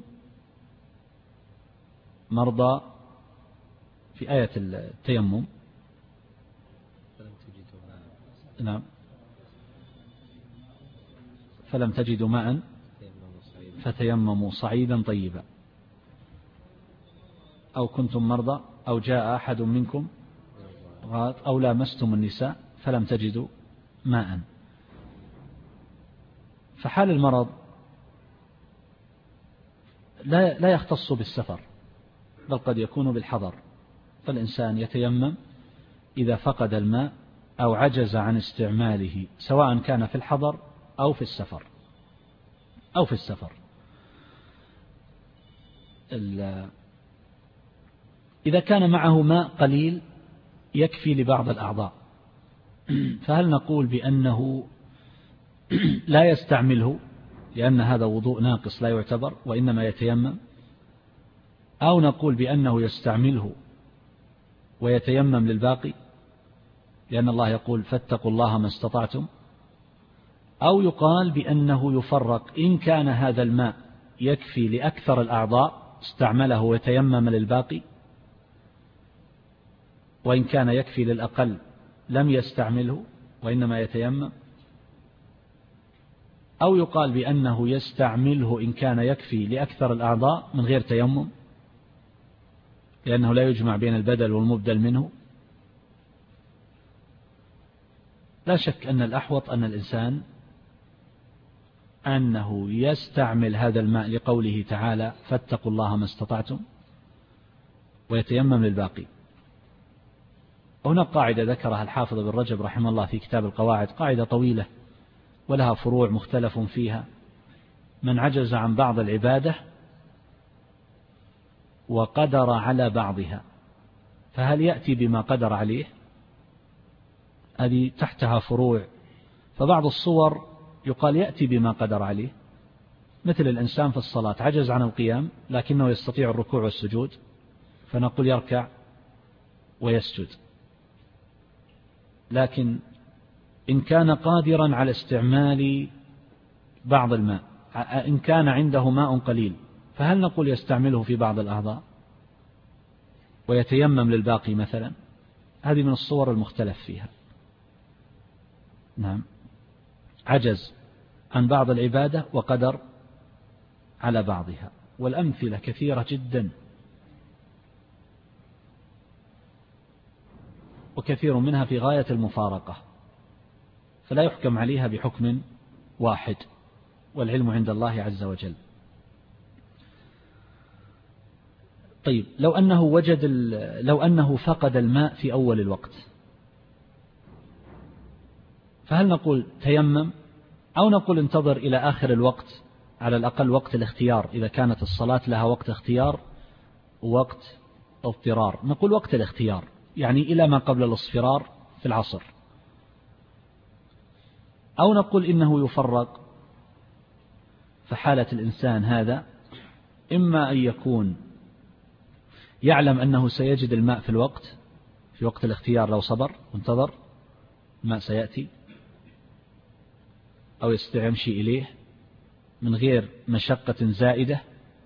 مرضى في آية التيمم. نعم. فلم تجدوا ماء فتيمموا صعيدا طيبا، أو كنتم مرضى أو جاء أحد منكم غائط أو لامستم النساء فلم تجدوا ماء. فحال المرض لا لا يختص بالسفر، بل قد يكون بالحضر، فالإنسان يتيمم إذا فقد الماء أو عجز عن استعماله، سواء كان في الحضر أو في السفر أو في السفر. إذا كان معه ماء قليل يكفي لبعض الأعضاء، فهل نقول بأنه لا يستعمله لأن هذا وضوء ناقص لا يعتبر وإنما يتيمم، أو نقول بأنه يستعمله ويتيمم للباقي لأن الله يقول فاتقوا الله ما استطعتم، أو يقال بأنه يفرق إن كان هذا الماء يكفي لأكثر الأعضاء استعمله ويتيمم للباقي، وإن كان يكفي للأقل لم يستعمله وإنما يتيمم، أو يقال بأنه يستعمله إن كان يكفي لأكثر الأعضاء من غير تيمم لأنه لا يجمع بين البدل والمبدل منه. لا شك أن الأحوط أن الإنسان أنه يستعمل هذا الماء لقوله تعالى فاتقوا الله ما استطعتم ويتيمم للباقي. هنا قاعدة ذكرها الحافظ بن رجب رحمه الله في كتاب القواعد، قاعدة طويلة ولها فروع مختلف فيها. من عجز عن بعض العبادة وقدر على بعضها فهل يأتي بما قدر عليه؟ هذه تحتها فروع. فبعض الصور يقال يأتي بما قدر عليه، مثل الإنسان في الصلاة عجز عن القيام لكنه يستطيع الركوع والسجود فنقول يركع ويسجد. لكن إن كان قادرا على استعمال بعض الماء، إن كان عنده ماء قليل فهل نقول يستعمله في بعض الأعضاء ويتيمم للباقي مثلا؟ هذه من الصور المختلف فيها. نعم، عجز عن بعض العبادة وقدر على بعضها، والأمثلة كثيرة جدا، وكثير منها في غاية المفارقة، فلا يحكم عليها بحكم واحد، والعلم عند الله عز وجل. طيب، لو أنه وجد لو أنه فقد الماء في أول الوقت فهل نقول تيمم أو نقول انتظر إلى آخر الوقت، على الأقل وقت الاختيار إذا كانت الصلاة لها وقت اختيار ووقت اضطرار؟ نقول وقت الاختيار يعني إلى ما قبل الاصفرار في العصر، أو نقول إنه يفرق. فحالة الإنسان هذا إما أن يكون يعلم أنه سيجد الماء في الوقت في وقت الاختيار لو صبر وانتظر الماء سيأتي، أو يستمشي إليه من غير مشقة زائدة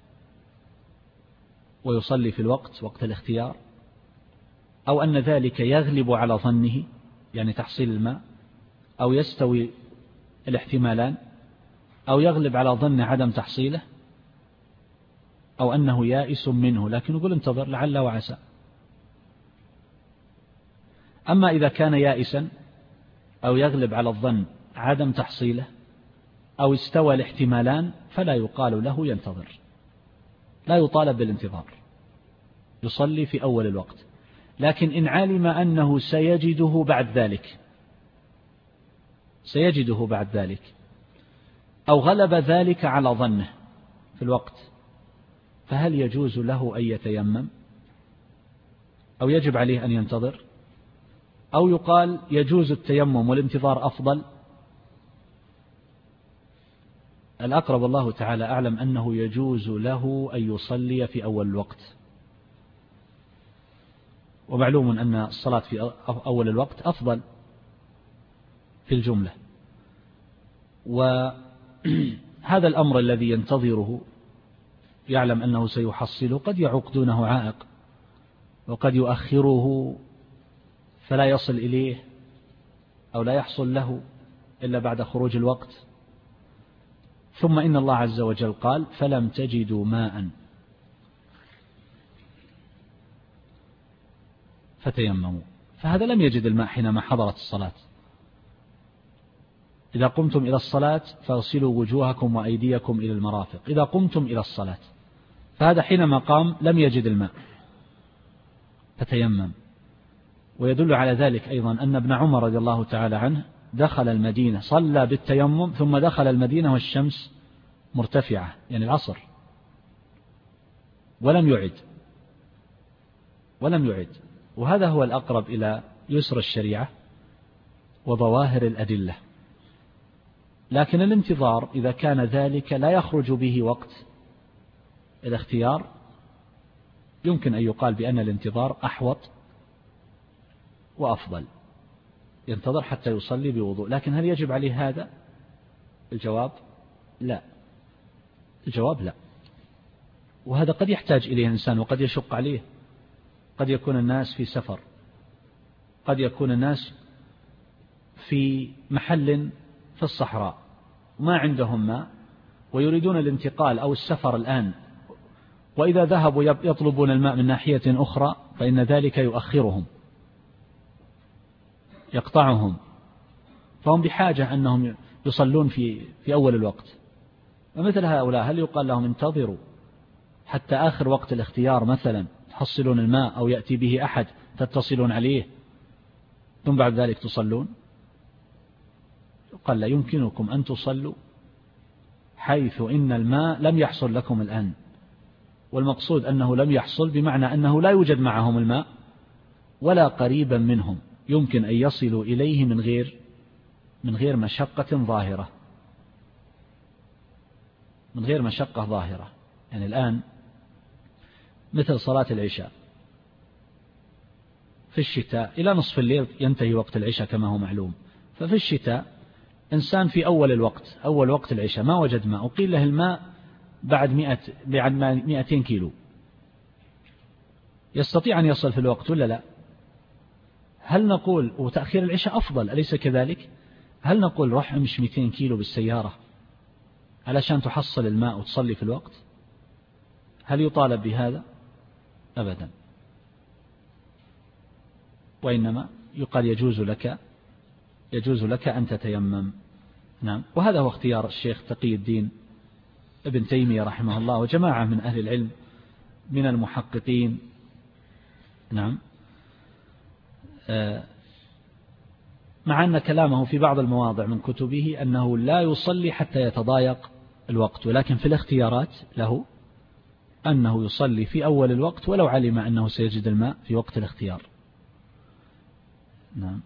ويصلي في الوقت وقت الاختيار، أو أن ذلك يغلب على ظنه يعني تحصيل الماء، أو يستوي الاحتمالان، أو يغلب على ظن عدم تحصيله، أو أنه يائس منه لكن يقول انتظر لعل وعسى. أما إذا كان يائسا أو يغلب على الظن عدم تحصيله أو استوى الاحتمالان فلا يقال له ينتظر، لا يطالب بالانتظار، يصلي في أول الوقت. لكن إن علم أنه سيجده بعد ذلك سيجده بعد ذلك أو غلب ذلك على ظنه في الوقت، فهل يجوز له أن يتيمم أو يجب عليه أن ينتظر؟ أو يقال يجوز التيمم والانتظار أفضل؟ الأقرب الله تعالى أعلم أنه يجوز له أن يصلي في أول الوقت، ومعلوم أن الصلاة في أول الوقت أفضل في الجملة. وهذا الأمر الذي ينتظره يعلم أنه سيحصله قد يعوق دونه عائق، وقد يؤخره فلا يصل إليه أو لا يحصل له إلا بعد خروج الوقت، ثم إن الله عز وجل قال فلم تجدوا ماء فتيمموا، فهذا لم يجد الماء حينما حضرت الصلاة. إذا قمتم إلى الصلاة فاغسلوا وجوهكم وأيديكم إلى المرافق، إذا قمتم إلى الصلاة، فهذا حينما قام لم يجد الماء فتيمم. ويدل على ذلك أيضا أن ابن عمر رضي الله تعالى عنه دخل المدينة صلى بالتيمم ثم دخل المدينة والشمس مرتفعة، يعني العصر، ولم يعد ولم يعد وهذا هو الأقرب إلى يسر الشريعة وظواهر الأدلة. لكن الانتظار إذا كان ذلك لا يخرج به وقت الاختيار يمكن أن يقال بأن الانتظار أحوط وأفضل، ينتظر حتى يصلي بوضوء. لكن هل يجب عليه هذا؟ الجواب لا، الجواب لا. وهذا قد يحتاج إليه إنسان وقد يشق عليه، قد يكون الناس في سفر، قد يكون الناس في محل في الصحراء ما عندهم ماء ويريدون الانتقال أو السفر الآن، وإذا ذهبوا يطلبون الماء من ناحية أخرى فإن ذلك يؤخرهم يقطعهم، فهم بحاجة أنهم يصلون في في أول الوقت. ومثل هؤلاء هل يقال لهم انتظروا حتى آخر وقت الاختيار مثلا تحصلون الماء أو يأتي به أحد تتصلون عليه ثم بعد ذلك تصلون؟ قال لا، يمكنكم أن تصلوا حيث إن الماء لم يحصل لكم الآن. والمقصود أنه لم يحصل بمعنى أنه لا يوجد معهم الماء ولا قريبا منهم يمكن أن يصلوا إليه من غير من غير مشقة ظاهرة من غير مشقة ظاهرة. يعني الآن مثل صلاة العشاء في الشتاء إلى نصف الليل ينتهي وقت العشاء كما هو معلوم، ففي الشتاء إنسان في أول الوقت أول وقت العشاء ما وجد ماء وقيل له الماء بعد مئة بعد مئتين كيلو، يستطيع أن يصل في الوقت ولا لا؟ هل نقول وتأخير العشاء أفضل أليس كذلك؟ هل نقول روح امش مئتين كيلو بالسيارة علشان تحصل الماء وتصلي في الوقت؟ هل يطالب بهذا؟ أبدا. وإنما يقال يجوز لك يجوز لك أن تتيمم. نعم. وهذا هو اختيار الشيخ تقي الدين ابن تيمية رحمه الله وجماعة من أهل العلم من المحققين. نعم. مع أن كلامه في بعض المواضع من كتبه أنه لا يصلي حتى يتضايق الوقت، ولكن في الاختيارات له أنه يصلي في أول الوقت ولو علم أنه سيجد الماء في وقت الاختيار. نعم.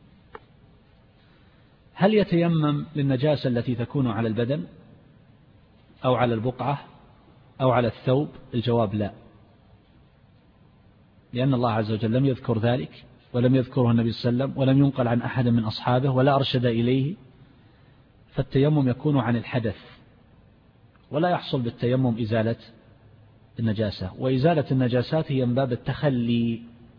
هل يتيمم للنجاسة التي تكون على البدن أو على البقعة أو على الثوب؟ الجواب لا، لأن الله عز وجل لم يذكر ذلك ولم يذكره النبي صلى الله عليه وسلم ولم ينقل عن أحد من أصحابه ولا أرشد إليه. فالتيمم يكون عن الحدث ولا يحصل بالتيمم إزالة النجاسة، وإزالة النجاسات هي من باب التخلي،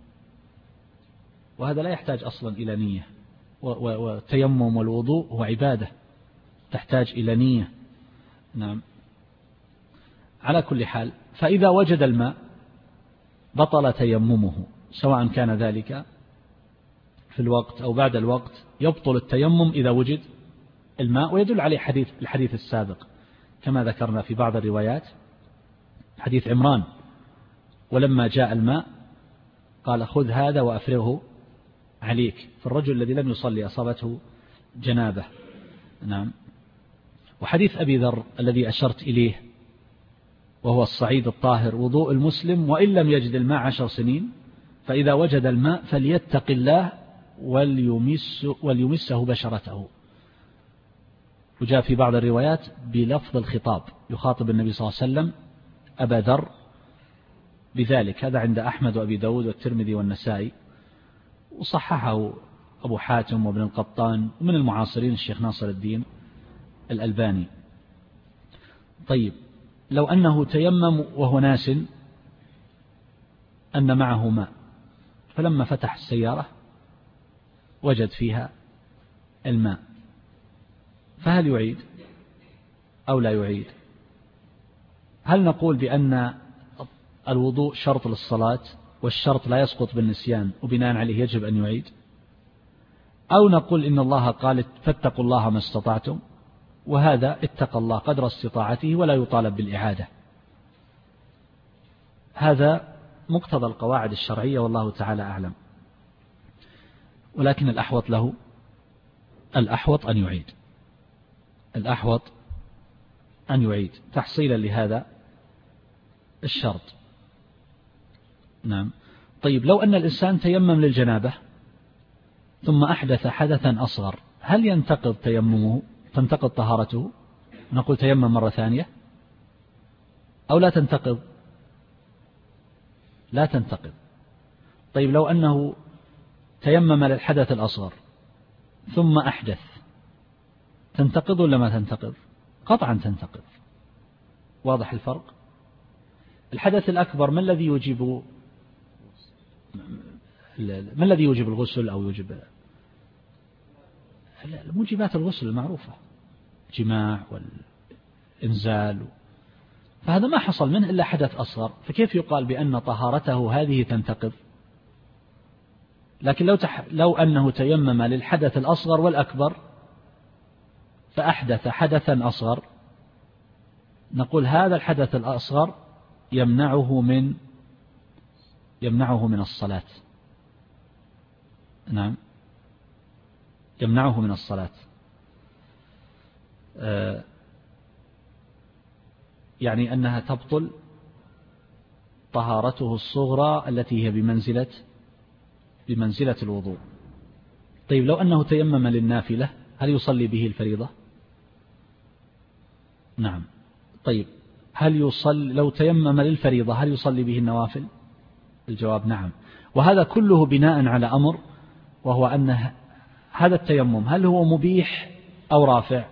وهذا لا يحتاج أصلا إلى نية، والتيمم والوضوء هو عبادة تحتاج إلى نية. نعم. على كل حال فإذا وجد الماء بطل تيممه سواء كان ذلك في الوقت أو بعد الوقت، يبطل التيمم إذا وجد الماء. ويدل عليه حديث الحديث السابق كما ذكرنا في بعض الروايات، حديث عمران ولما جاء الماء قال خذ هذا وأفرغه عليك، فالرجل الذي لم يصلي أصابته جنابه. نعم. وحديث أبي ذر الذي أشرت إليه وهو الصعيد الطاهر وضوء المسلم وإن لم يجد الماء عشر سنين، فإذا وجد الماء فليتق الله وليمس وليمسه بشرته. وجاء في بعض الروايات بلفظ الخطاب يخاطب النبي صلى الله عليه وسلم أبا ذر بذلك. هذا عند أحمد وأبي داود والترمذي والنسائي، وصححه أبو حاتم وابن القطان ومن المعاصرين الشيخ ناصر الدين الألباني. طيب، لو أنه تيمم وهو ناس أن معه ماء، فلما فتح السيارة وجد فيها الماء، فهل يعيد؟ أو لا يعيد؟ هل نقول بأن الوضوء شرط للصلاة والشرط لا يسقط بالنسيان وبناء عليه يجب أن يعيد، أو نقول إن الله قال فاتقوا الله ما استطعتم، وهذا اتقى الله قدر استطاعته ولا يطالب بالإعادة؟ هذا مقتضى القواعد الشرعية والله تعالى أعلم، ولكن الأحوط له الأحوط أن يعيد الأحوط أن يعيد تحصيلا لهذا الشرط. نعم. طيب لو أن الإنسان تيمم للجنابة ثم أحدث حدثا أصغر، هل ينتقض تيممه تنتقض طهارته؟ نقول تيمم مرة ثانية أو لا تنتقض؟ لا تنتقض. طيب لو أنه تيمم للحدث الأصغر ثم أحدث، تنتقض ولا ما تنتقض؟ قطعا تنتقض. واضح الفرق؟ الحدث الأكبر ما الذي يوجب ما الذي يوجب الغسل أو يوجب موجبات الغسل المعروفة، جماع والإنزال، فهذا ما حصل منه إلا حدث أصغر، فكيف يقال بأن طهارته هذه تنتقض؟ لكن لو, تح... لو أنه تيمم للحدث الأصغر والأكبر فأحدث حدثا أصغر، نقول هذا الحدث الأصغر يمنعه من يمنعه من الصلاة. نعم، يمنعه من الصلاة. آه يعني أنها تبطل طهارته الصغرى التي هي بمنزلة بمنزلة الوضوء. طيب لو أنه تيمم للنافلة هل يصلي به الفريضة؟ نعم. طيب هل يصلي لو تيمم للفريضة هل يصلي به النوافل؟ الجواب نعم. وهذا كله بناء على أمر، وهو أن هذا التيمم هل هو مبيح أو رافع؟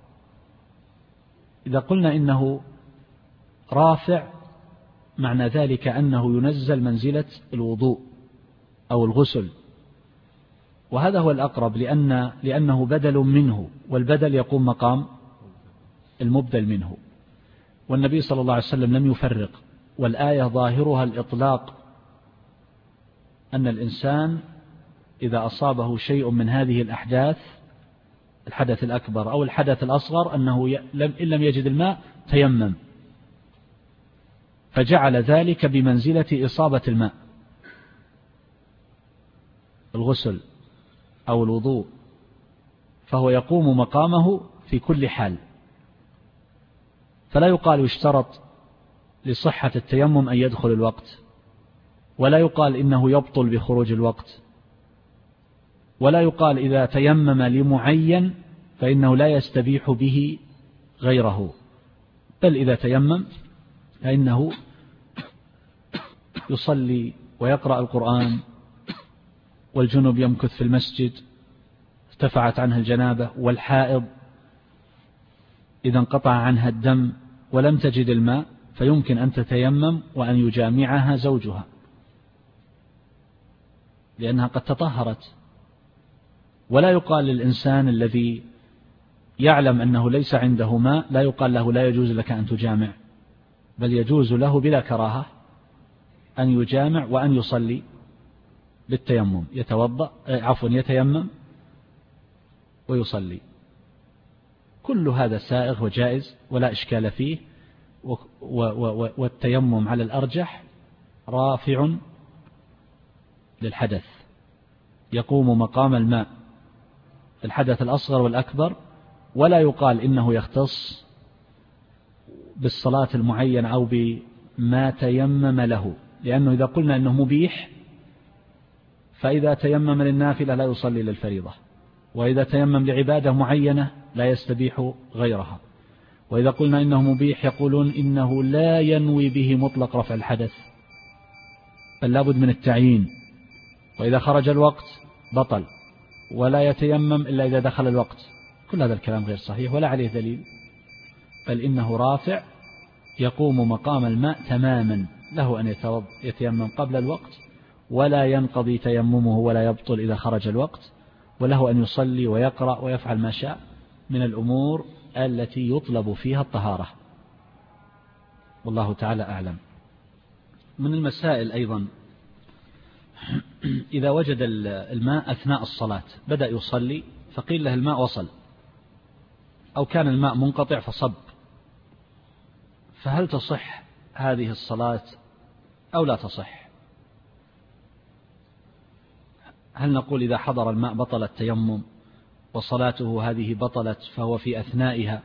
إذا قلنا إنه رافع معنى ذلك أنه ينزل منزلة الوضوء أو الغسل، وهذا هو الأقرب، لأن لأنه بدل منه، والبدل يقوم مقام المبدل منه، والنبي صلى الله عليه وسلم لم يفرق، والآية ظاهرها الإطلاق، أن الإنسان إذا أصابه شيء من هذه الأحداث، الحدث الأكبر أو الحدث الأصغر، أنه إن لم يجد الماء تيمم، فجعل ذلك بمنزلة إصابة الماء، الغسل أو الوضوء، فهو يقوم مقامه في كل حال. فلا يقال يشترط لصحة التيمم أن يدخل الوقت، ولا يقال إنه يبطل بخروج الوقت، ولا يقال إذا تيمم لمعين فإنه لا يستبيح به غيره، بل إذا تيمم فإنه يصلي ويقرأ القرآن، والجنب يمكث في المسجد ارتفعت عنها الجنابة، والحائض إذا انقطع عنها الدم ولم تجد الماء فيمكن أن تتيمم وأن يجامعها زوجها، لأنها قد تطهرت. ولا يقال للإنسان الذي يعلم أنه ليس عنده ماء، لا يقال له لا يجوز لك أن تجامع، بل يجوز له بلا كراهة أن يجامع وأن يصلي بالتيمم، يتوضأ عفوا يتيمم ويصلي. كل هذا سائغ وجائز ولا إشكال فيه، والتيمم على الأرجح رافع للحدث، يقوم مقام الماء الحدث الأصغر والأكبر، ولا يقال إنه يختص بالصلاة المعينة أو بما تيمم له، لأنه إذا قلنا إنه مبيح فإذا تيمم للنافلة لا يصلي للفريضة، وإذا تيمم لعبادة معينة لا يستبيح غيرها، وإذا قلنا إنه مبيح يقولون إنه لا ينوي به مطلق رفع الحدث، بل لابد من التعيين، وإذا خرج الوقت بطل، ولا يتيمم إلا إذا دخل الوقت. كل هذا الكلام غير صحيح ولا عليه دليل، بل إنه رافع يقوم مقام الماء تماما، له أن يتيمم قبل الوقت ولا ينقضي تيممه ولا يبطل إذا خرج الوقت، وله أن يصلي ويقرأ ويفعل ما شاء من الأمور التي يطلب فيها الطهارة، والله تعالى أعلم. من المسائل أيضا إذا وجد الماء أثناء الصلاة، بدأ يصلي فقيل له الماء وصل، أو كان الماء منقطع فصب، فهل تصح هذه الصلاة أو لا تصح؟ هل نقول إذا حضر الماء بطل التيمم وصلاته هذه بطلت فهو في أثنائها،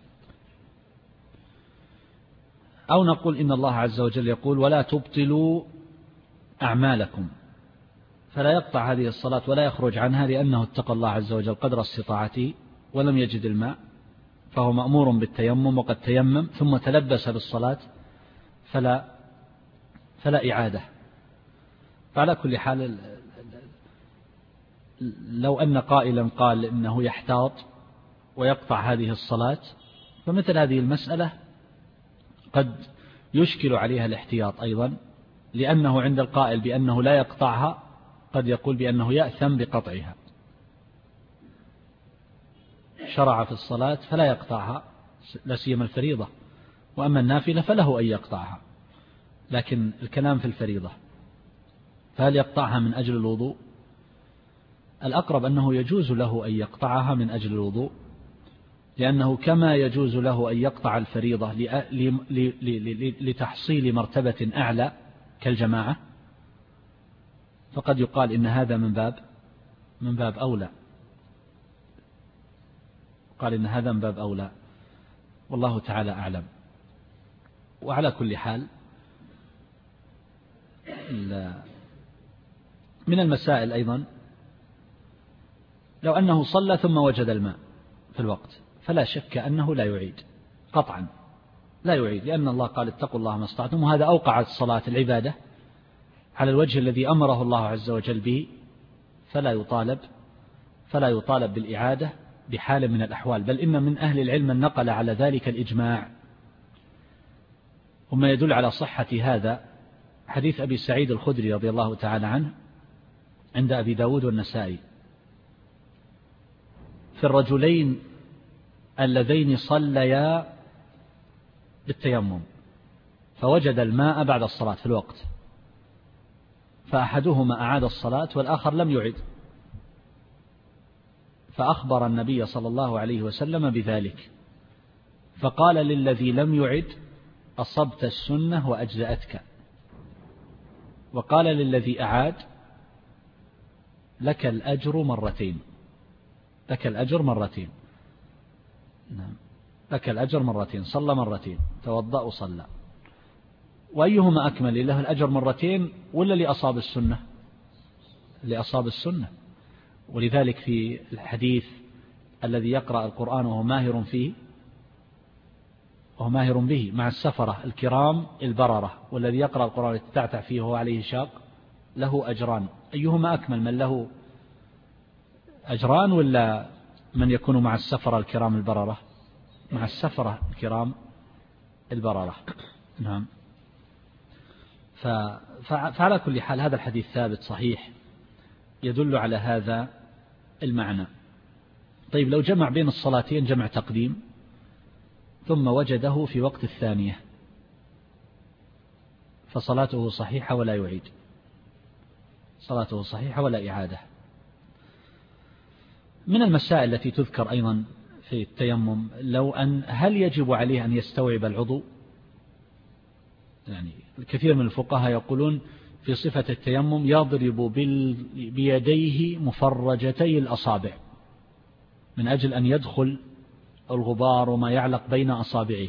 أو نقول إن الله عز وجل يقول ولا تبطلوا أعمالكم، فلا يقطع هذه الصلاة ولا يخرج عنها لأنه اتقى الله عز وجل قدر استطاعته ولم يجد الماء، فهو مأمور بالتيمم وقد تيمم ثم تلبس بالصلاة فلا, فلا إعادة. فعلى كل حال لو أن قائلا قال إنه يحتاط ويقطع هذه الصلاة، فمثل هذه المسألة قد يشكل عليها الاحتياط أيضا، لأنه عند القائل بأنه لا يقطعها قد يقول بأنه يأثم بقطعها، شرع في الصلاة فلا يقطعها لا سيما الفريضة، وأما النافلة فله أن يقطعها، لكن الكلام في الفريضة فهل يقطعها من أجل الوضوء؟ الأقرب أنه يجوز له أن يقطعها من أجل الوضوء، لأنه كما يجوز له أن يقطع الفريضة لتحصيل مرتبة أعلى كالجماعة، فقد يقال إن هذا من باب من باب أولى، قال إن هذا من باب أولى، والله تعالى أعلم. وعلى كل حال من المسائل أيضا لو أنه صلى ثم وجد الماء في الوقت، فلا شك أنه لا يعيد قطعا، لا يعيد، لأن الله قال اتقوا الله ما استطعتم، وهذا أوقع الصلاة العبادة على الوجه الذي أمره الله عز وجل به، فلا يطالب فلا يطالب بالإعادة بحال من الأحوال، بل إن من أهل العلم من نقل على ذلك الإجماع. وما يدل على صحة هذا حديث أبي سعيد الخدري رضي الله تعالى عنه عند أبي داود والنسائي في الرجلين اللذين صليا بالتيمم فوجد الماء بعد الصلاة في الوقت، فأحدهما أعاد الصلاة والآخر لم يعد، فأخبر النبي صلى الله عليه وسلم بذلك، فقال للذي لم يعد أصبت السنة وأجزأتك، وقال للذي أعاد لك الأجر مرتين، لك الأجر مرتين نعم لك الأجر مرتين، صلى مرتين، توضأ وصلى. وأيهما أكمل، له الأجر مرتين ولا اللي أصاب السنة؟ اللي أصاب السنة. ولذلك في الحديث الذي يقرأ القرآن وهو ماهر فيه وهو ماهر به مع السفرة الكرام البررة، والذي يقرأ القرآن يتتعتع فيه وهو عليه شاق له أجران، أيهما أكمل، من له أجران ولا من يكون مع السفرة الكرام البررة؟ مع السفرة الكرام البررة نعم. فعلى كل حال هذا الحديث ثابت صحيح يدل على هذا المعنى. طيب لو جمع بين الصلاتين جمع تقديم ثم وجده في وقت الثانية فصلاته صحيحة ولا يعيد، صلاته صحيحة ولا إعادة. من المسائل التي تذكر أيضا في التيمم لو أن هل يجب عليه أن يستوعب العضو؟ يعني الكثير من الفقهاء يقولون في صفة التيمم يضرب بيديه مفرجتي الأصابع من أجل أن يدخل الغبار وما يعلق بين أصابعه،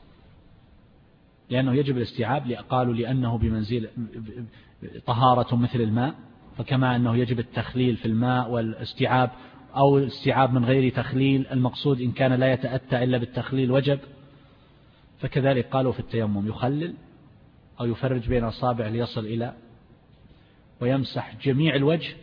لأنه يجب الاستيعاب، قالوا لأنه بمنزل طهارة مثل الماء، فكما أنه يجب التخليل في الماء والاستيعاب أو الاستيعاب من غير تخليل، المقصود إن كان لا يتأتى إلا بالتخليل وجب، فكذلك قالوا في التيمم يخلل أو يفرج بين أصابع ليصل إلى ويمسح جميع الوجه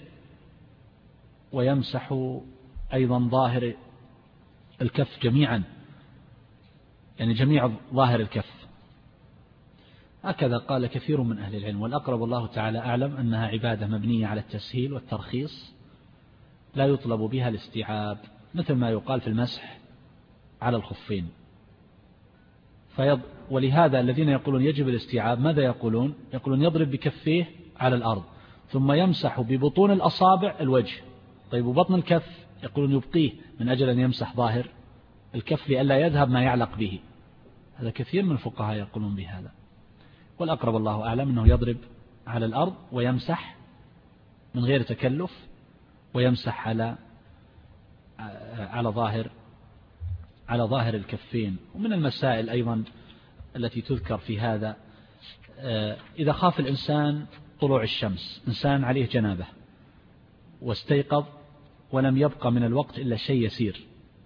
ويمسح أيضا ظاهر الكف جميعا، يعني جميع ظاهر الكف، هكذا قال كثير من أهل العلم. والأقرب الله تعالى أعلم أنها عبادة مبنية على التسهيل والترخيص لا يطلب بها الاستيعاب، مثل ما يقال في المسح على الخفين. فيض... ولهذا الذين يقولون يجب الاستيعاب ماذا يقولون؟ يقولون يضرب بكفيه على الأرض ثم يمسح ببطون الأصابع الوجه. طيب وبطن الكف يقولون يبقيه من أجل أن يمسح ظاهر الكف لئلا يذهب ما يعلق به. هذا كثير من الفقهاء يقولون بهذا، والأقرب الله أعلم أنه يضرب على الأرض ويمسح من غير تكلف، ويمسح على على ظاهر على ظاهر الكفين. ومن المسائل أيضا التي تذكر في هذا إذا خاف الإنسان طلوع الشمس، إنسان عليه جنابه واستيقظ ولم يبقى من الوقت إلا شيء يسير،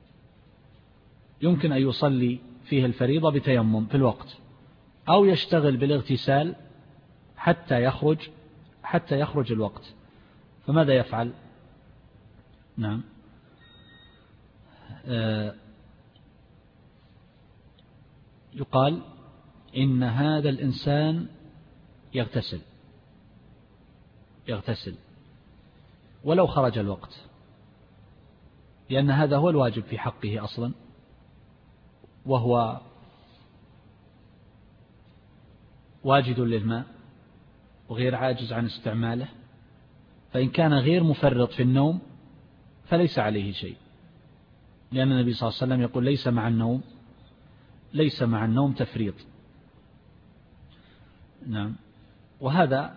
يمكن أن يصلي فيه الفريضة بتيمم في الوقت، أو يشتغل بالاغتسال حتى يخرج حتى يخرج الوقت. فماذا يفعل؟ نعم آه يقال إن هذا الإنسان يغتسل يغتسل ولو خرج الوقت، لأن هذا هو الواجب في حقه أصلا، وهو واجد للماء وغير عاجز عن استعماله. فإن كان غير مفرط في النوم فليس عليه شيء، لأن النبي صلى الله عليه وسلم يقول ليس مع النوم ليس مع النوم تفريط. نعم. وهذا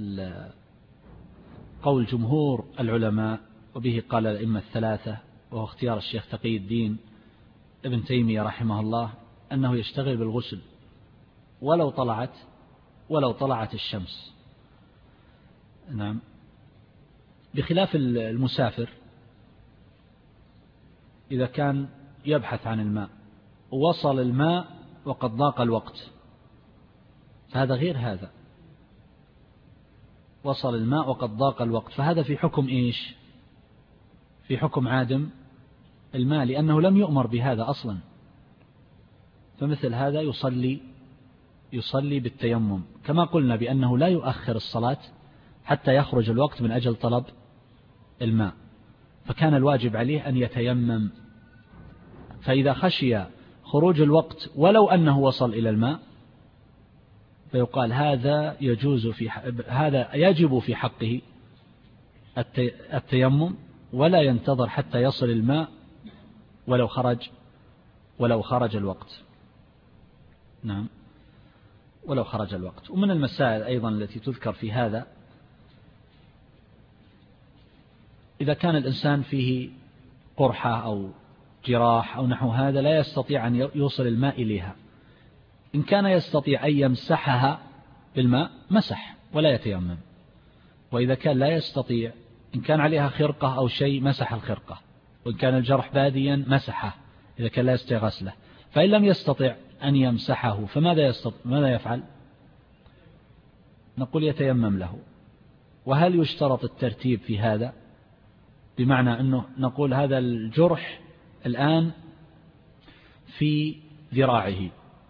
قول جمهور العلماء، وبه قال الأئمة الثلاثة، وهو اختيار الشيخ تقي الدين ابن تيمية رحمه الله، أنه يشتغل بالغسل ولو طلعت ولو طلعت الشمس. نعم. بخلاف المسافر إذا كان يبحث عن الماء ووصل الماء وقد ضاق الوقت، فهذا غير هذا، وصل الماء وقد ضاق الوقت، فهذا في حكم إيش؟ في حكم عادم الماء، لأنه لم يؤمر بهذا أصلا. فمثل هذا يصلي يصلي بالتيمم، كما قلنا بأنه لا يؤخر الصلاة حتى يخرج الوقت من أجل طلب الماء، فكان الواجب عليه أن يتيمم. فإذا خشي خروج الوقت ولو أنه وصل إلى الماء فيقال هذا يجوز في هذا يجب في حقه التيمم، ولا ينتظر حتى يصل الماء ولو خرج ولو خرج الوقت. نعم، ولو خرج الوقت. ومن المسائل أيضا التي تذكر في هذا إذا كان الإنسان فيه قرحة أو جراح أو نحو هذا لا يستطيع أن يوصل الماء إليها، إن كان يستطيع أن يمسحها بالماء مسح ولا يتيمم، وإذا كان لا يستطيع إن كان عليها خرقة أو شيء مسح الخرقة، وإن كان الجرح باديا مسحه إذا كان لا يستطيع غسله. فإن لم يستطع أن يمسحه فماذا يستطيع ماذا يفعل؟ نقول يتيمم له. وهل يشترط الترتيب في هذا؟ بمعنى أنه نقول هذا الجرح الآن في ذراعه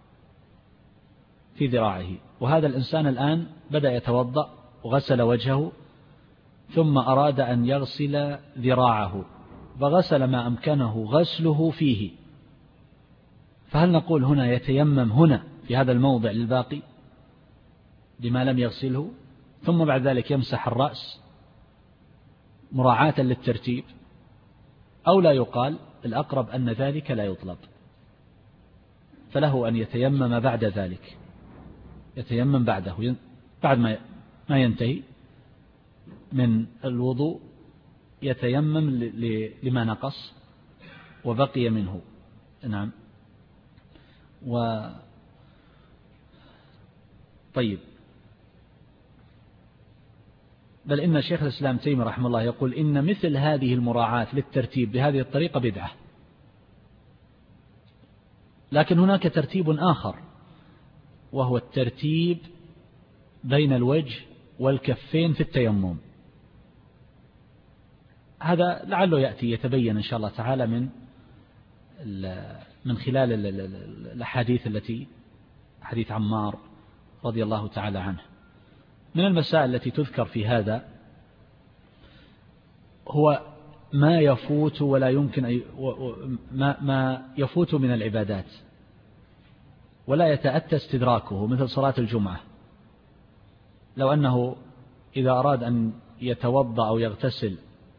في ذراعه وهذا الإنسان الآن بدأ يتوضأ وغسل وجهه ثم أراد أن يغسل ذراعه فغسل ما أمكنه غسله فيه، فهل نقول هنا يتيمم هنا في هذا الموضع للباقي بما لم يغسله ثم بعد ذلك يمسح الرأس مراعاة للترتيب، أو لا يقال؟ الأقرب أن ذلك لا يطلب، فله أن يتيمم بعد ذلك، يتيمم بعده بعد ما ما ينتهي من الوضوء يتيمم لما نقص وبقي منه. نعم. و طيب، بل إن شيخ الإسلام تيمية رحمه الله يقول إن مثل هذه المراعاة للترتيب بهذه الطريقة بدعة، لكن هناك ترتيب آخر وهو الترتيب بين الوجه والكفين في التيمم. هذا لعله يأتي يتبين إن شاء الله تعالى من من خلال الأحاديث التي حديث عمار رضي الله تعالى عنه. من المسائل التي تذكر في هذا هو ما يفوت ولا يمكن أي ما ما يفوت من العبادات ولا يتأتى استدراكه، مثل صلاة الجمعة. لو أنه إذا أراد أن يتوضأ أو يغتسل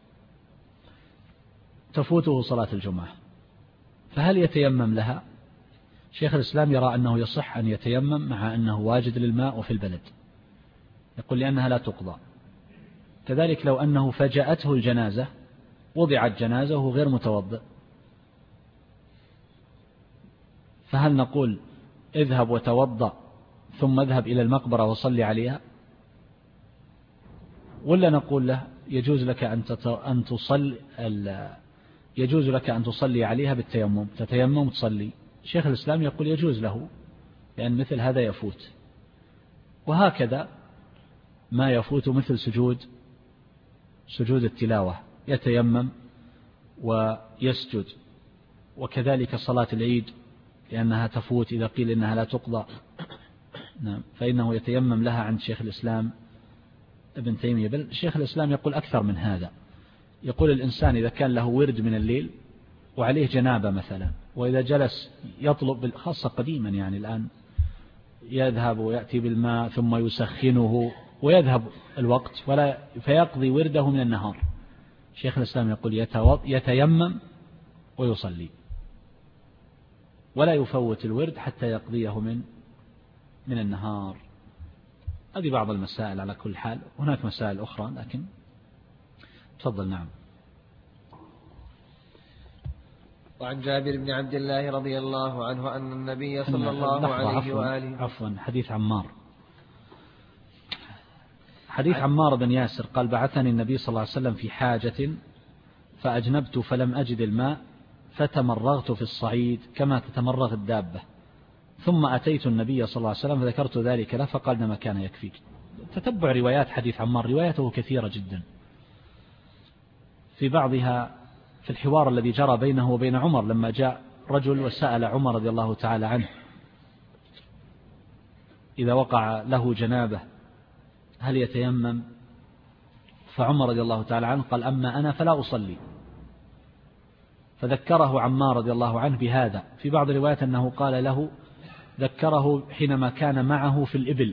تفوته صلاة الجمعة، فهل يتيمم لها؟ شيخ الإسلام يرى أنه يصح أن يتيمم مع أنه واجد للماء وفي البلد، يقول لأنها لا تقضى. كذلك لو أنه فجأته الجنازة، وضعت جنازة وهو غير متوضئ، فهل نقول اذهب وتوضأ ثم اذهب إلى المقبرة وصلي عليها، ولا نقول له يجوز لك أن تصلي يجوز لك أن تصلي عليها بالتيمم، تتيمم وتصلي؟ شيخ الإسلام يقول يجوز له، لأن مثل هذا يفوت. وهكذا ما يفوت مثل سجود سجود التلاوة، يتيمم ويسجد. وكذلك صلاة العيد لأنها تفوت إذا قيل إنها لا تقضى، نعم، فإنه يتيمم لها عند شيخ الإسلام ابن تيمية. بل شيخ الإسلام يقول أكثر من هذا، يقول الإنسان إذا كان له ورد من الليل وعليه جنابة مثلا، وإذا جلس يطلب، خاصة قديما يعني الآن، يذهب ويأتي بالماء ثم يسخنه ويذهب الوقت ولا فيقضي ورده من النهار، شيخ الإسلام يقول يتيمم ويصلي ولا يفوت الورد حتى يقضيه من من النهار. هذه بعض المسائل على كل حال، هناك مسائل أخرى لكن تفضل. نعم. وعن جابر بن عبد الله رضي الله عنه أن النبي صلى الله عليه عفوا وآله عفوا حديث عمار حديث عمار بن ياسر قال بعثني النبي صلى الله عليه وسلم في حاجة فأجنبت فلم أجد الماء فتمرغت في الصعيد كما تتمرغ الدابة، ثم أتيت النبي صلى الله عليه وسلم فذكرت ذلك له فقال ما كان يكفيك. تتبع روايات حديث عمار، رواياته كثيرة جدا، في بعضها في الحوار الذي جرى بينه وبين عمر لما جاء رجل وسأل عمر رضي الله تعالى عنه إذا وقع له جنابه هل يتيمم، فعمر رضي الله تعالى عنه قال أما أنا فلا أصلي، فذكره عمار رضي الله عنه بهذا. في بعض الروايات أنه قال له، ذكره حينما كان معه في الإبل،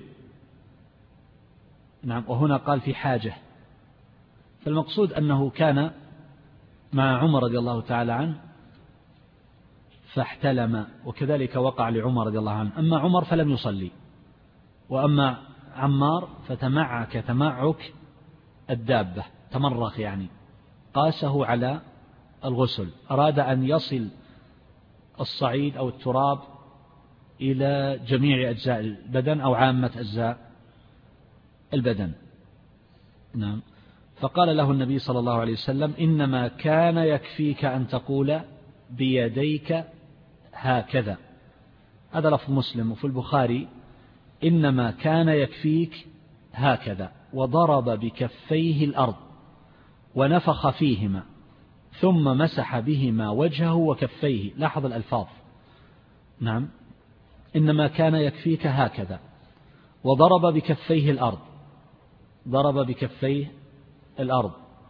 نعم، وهنا قال في حاجة، فالمقصود أنه كان مع عمر رضي الله تعالى عنه فاحتلم، وكذلك وقع لعمر رضي الله عنه. أما عمر فلم يصلي، وأما عمار فتمعك تمعك الدابة، تمرغ يعني، قاسه على الغسل، أراد أن يصل الصعيد أو التراب إلى جميع أجزاء البدن أو عامة أجزاء البدن، نعم. فقال له النبي صلى الله عليه وسلم إنما كان يكفيك أن تقول بيديك هكذا، هذا لفظ مسلم. وفي البخاري إنما كان يكفيك هكذا، وضرب بكفيه الأرض ونفخ فيهما ثم مسح بهما وجهه وكفيه. لاحظ الألفاظ، نعم، إنما كان يكفيك هكذا وضرب بكفيه الأرض، ضرب بكفيه الأرض.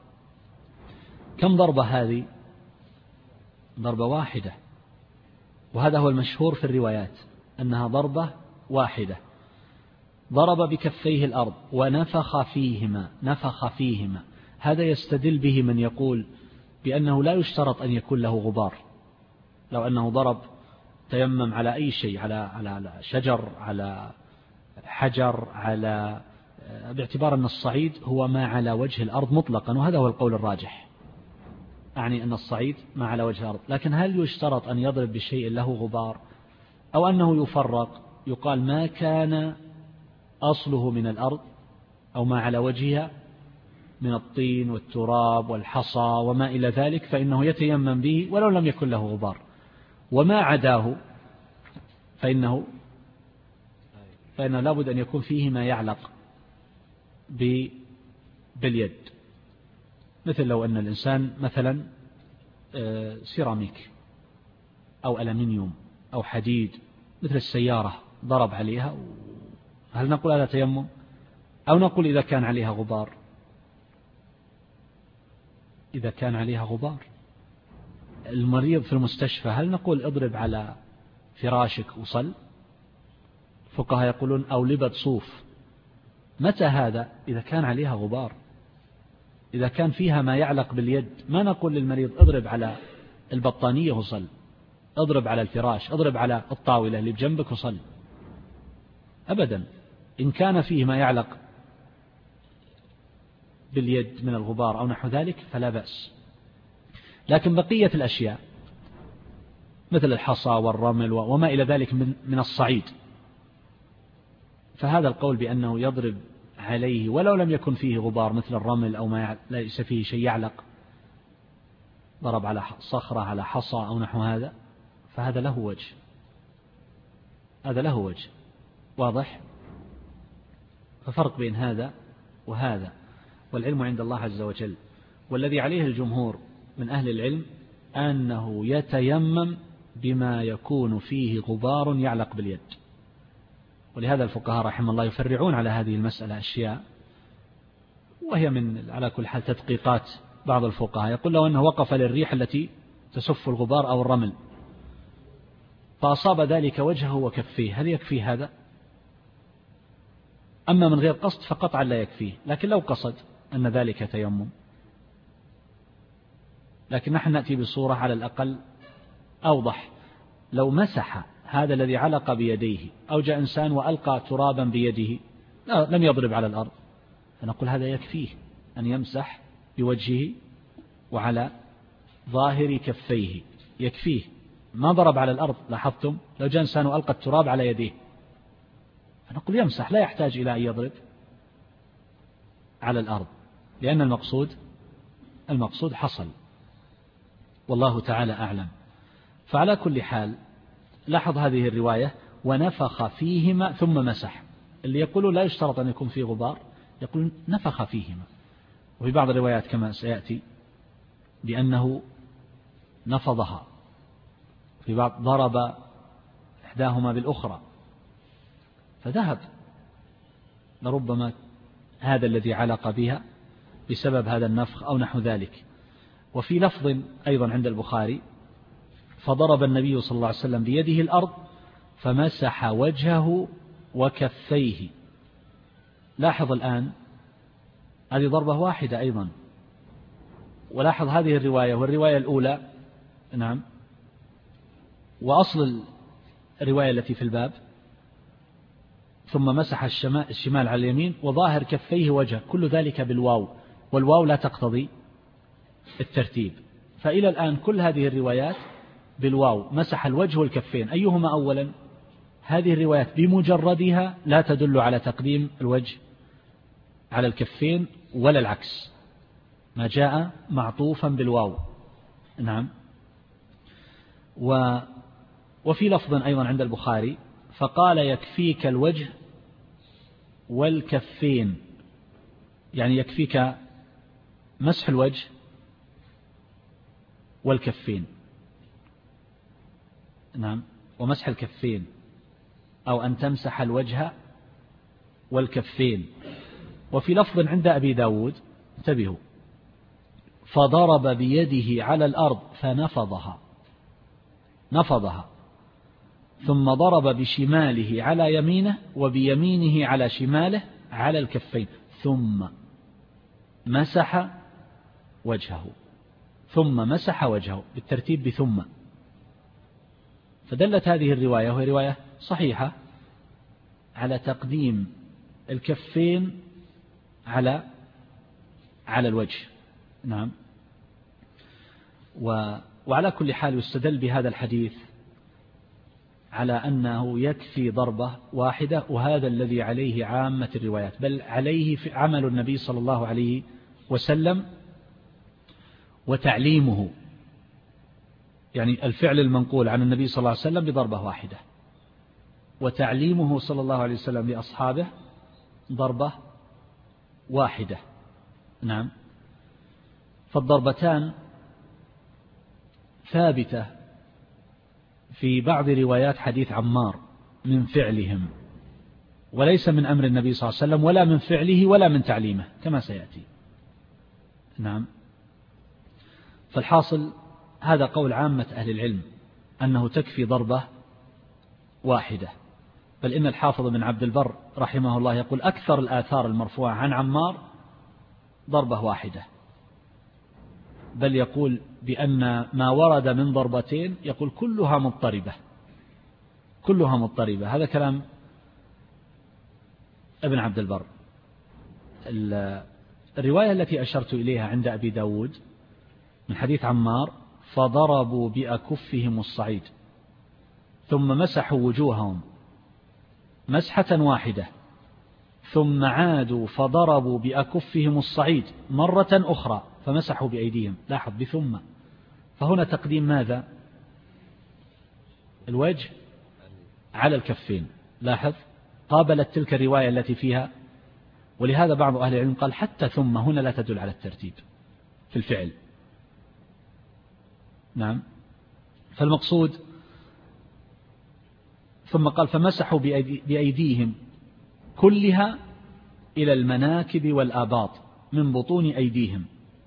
كم ضربة هذه؟ ضربة واحدة، وهذا هو المشهور في الروايات أنها ضربة واحدة. ضرب بكفيه الأرض ونفخ فيهما، نفخ فيهما، هذا يستدل به من يقول بأنه لا يشترط أن يكون له غبار، لو أنه ضرب تيمم على أي شيء، على على شجر، على حجر، على باعتبار أن الصعيد هو ما على وجه الأرض مطلقا، وهذا هو القول الراجح، أعني أن الصعيد ما على وجه الأرض. لكن هل يشترط أن يضرب بشيء له غبار، أو أنه يفرق، يقال ما كان أصله من الأرض أو ما على وجهها من الطين والتراب والحصى وما إلى ذلك فإنه يتيمم به ولو لم يكن له غبار، وما عداه فإنه فإنه لابد أن يكون فيه ما يعلق باليد، مثل لو أن الإنسان مثلا سيراميك أو ألمنيوم أو حديد مثل السيارة ضرب عليها، هل نقول هذا تيمم، أو نقول إذا كان عليها غبار؟ إذا كان عليها غبار. المريض في المستشفى هل نقول اضرب على فراشك وصل؟ الفقهاء يقولون أو لبد صوف. متى هذا؟ إذا كان عليها غبار، إذا كان فيها ما يعلق باليد. ما نقول للمريض اضرب على البطانية وصل، اضرب على الفراش، اضرب على الطاولة اللي بجنبك وصل، أبدا. إن كان فيه ما يعلق باليد من الغبار أو نحو ذلك فلا بأس. لكن بقية الأشياء مثل الحصى والرمل وما إلى ذلك من الصعيد، فهذا القول بأنه يضرب عليه ولو لم يكن فيه غبار مثل الرمل أو ما ليس فيه شيء يعلق، ضرب على صخرة على حصى أو نحو هذا، فهذا له وجه، هذا له وجه واضح. ففرق بين هذا وهذا، والعلم عند الله عز وجل. والذي عليه الجمهور من أهل العلم أنه يتيمم بما يكون فيه غبار يعلق باليد. ولهذا الفقهاء رحمه الله يفرعون على هذه المسألة أشياء، وهي من على كل حال تدقيقات بعض الفقهاء. يقول لو أنه وقف للريح التي تسف الغبار أو الرمل فأصاب ذلك وجهه وكفيه، هل يكفي هذا؟ أما من غير قصد فقطعا لا يكفيه، لكن لو قصد أن ذلك تيمم. لكن نحن نأتي بصورة على الأقل أوضح. لو مسح هذا الذي علق بيديه أو جاء إنسان وألقى ترابا بيده لا لم يضرب على الأرض، فنقول هذا يكفيه أن يمسح بوجهه وعلى ظاهر كفيه، يكفيه، ما ضرب على الأرض. لاحظتم لو جاء إنسان وألقى التراب على يديه فنقول يمسح، لا يحتاج إلى أن يضرب على الأرض، لأن المقصود المقصود حصل، والله تعالى أعلم. فعلى كل حال لاحظ هذه الرواية ونفخ فيهما ثم مسح. اللي يقولوا لا يشترط أن يكون فيه غبار يقول نفخ فيهما، وفي بعض الروايات كما سيأتي بأنه نفضها، في بعض ضرب إحداهما بالأخرى فذهب، لربما هذا الذي علق بها بسبب هذا النفخ أو نحو ذلك. وفي لفظ أيضا عند البخاري فضرب النبي صلى الله عليه وسلم بيده الأرض فمسح وجهه وكفيه. لاحظ الآن هذه ضربة واحدة أيضا، ولاحظ هذه الرواية والرواية الأولى نعم، وأصل الرواية التي في الباب ثم مسح الشمال على اليمين وظاهر كفيه وجهه، كل ذلك بالواو، والواو لا تقتضي الترتيب. فإلى الآن كل هذه الروايات بالواو، مسح الوجه والكفين، أيهما أولا؟ هذه الروايات بمجردها لا تدل على تقديم الوجه على الكفين ولا العكس، ما جاء معطوفا بالواو نعم. و وفي لفظ أيضا عند البخاري فقال يكفيك الوجه والكفين، يعني يكفيك مسح الوجه والكفين نعم، ومسح الكفين، أو أن تمسح الوجه والكفين. وفي لفظ عند أبي داود انتبهوا فضرب بيده على الأرض فنفضها، نفضها، ثم ضرب بشماله على يمينه وبيمينه على شماله على الكفين، ثم مسح وجهه، ثم مسح وجهه بالترتيب بثم. فدلت هذه الرواية وهي رواية صحيحة على تقديم الكفين على على الوجه نعم. و وعلى كل حال يستدل بهذا الحديث على أنه يكفي ضربة واحدة، وهذا الذي عليه عامة الروايات، بل عليه في عمل النبي صلى الله عليه وسلم وتعليمه، يعني الفعل المنقول عن النبي صلى الله عليه وسلم بضربة واحدة، وتعليمه صلى الله عليه وسلم لأصحابه ضربة واحدة نعم. فالضربتان ثابتة في بعض روايات حديث عمار من فعلهم، وليس من أمر النبي صلى الله عليه وسلم ولا من فعله ولا من تعليمه كما سيأتي نعم. فالحاصل هذا قول عامة أهل العلم أنه تكفي ضربة واحدة، بل إن الحافظ بن عبد البر رحمه الله يقول أكثر الآثار المرفوعة عن عمار ضربة واحدة، بل يقول بأن ما ورد من ضربتين يقول كلها مضطربة كلها مضطربة. هذا كلام ابن عبد البر. الرواية التي أشرت إليها عند أبي داود من حديث عمار فضربوا بأكفهم الصعيد ثم مسحوا وجوههم مسحة واحدة ثم عادوا فضربوا بأكفهم الصعيد مرة أخرى فمسحوا بأيديهم. لاحظ بثم، فهنا تقديم ماذا؟ الوجه على الكفين. لاحظ قابلت تلك الرواية التي فيها، ولهذا بعض أهل العلم قال حتى ثم هنا لا تدل على الترتيب في الفعل. نعم، فالمقصود ثم قال فمسحوا بأيديهم كلها إلى المناكب والآباط من بطون أيديهم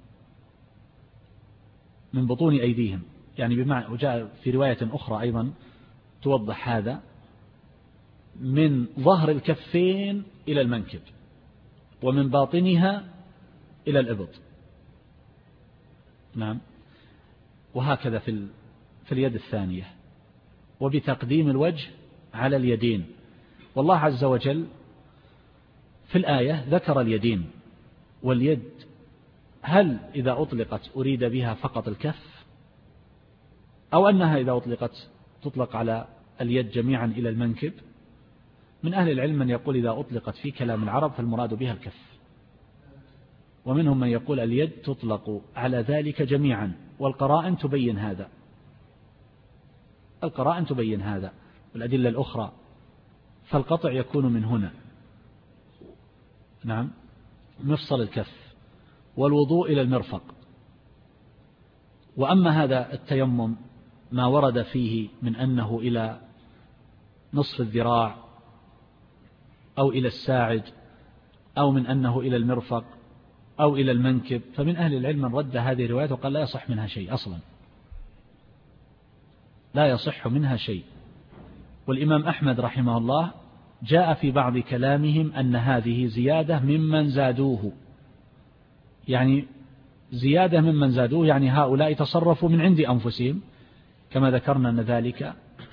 من بطون أيديهم يعني بمعنى، وجاء في رواية أخرى أيضا توضح هذا، من ظهر الكفين إلى المنكب ومن باطنها إلى الإبط. نعم، وهكذا في في اليد الثانية، وبتقديم الوجه على اليدين. والله عز وجل في الآية ذكر اليدين، واليد هل إذا أطلقت أريد بها فقط الكف، أو أنها إذا أطلقت تطلق على اليد جميعا إلى المنكب؟ من أهل العلم من يقول إذا أطلقت في كلام العرب فالمراد بها الكف، ومنهم من يقول اليد تطلق على ذلك جميعا، والقرائن تبين هذا القرائن تبين هذا والأدلة الأخرى، فالقطع يكون من هنا. نعم، مفصل الكف، والوضوء إلى المرفق. وأما هذا التيمم ما ورد فيه من أنه إلى نصف الذراع أو إلى الساعد أو من أنه إلى المرفق أو إلى المنكب، فمن أهل العلم من رد هذه الروايات وقال لا يصح منها شيء أصلا، لا يصح منها شيء. والإمام أحمد رحمه الله جاء في بعض كلامهم أن هذه زيادة ممن زادوه، يعني زيادة ممن زادوه يعني هؤلاء تصرفوا من عند أنفسهم، كما ذكرنا أن ذلك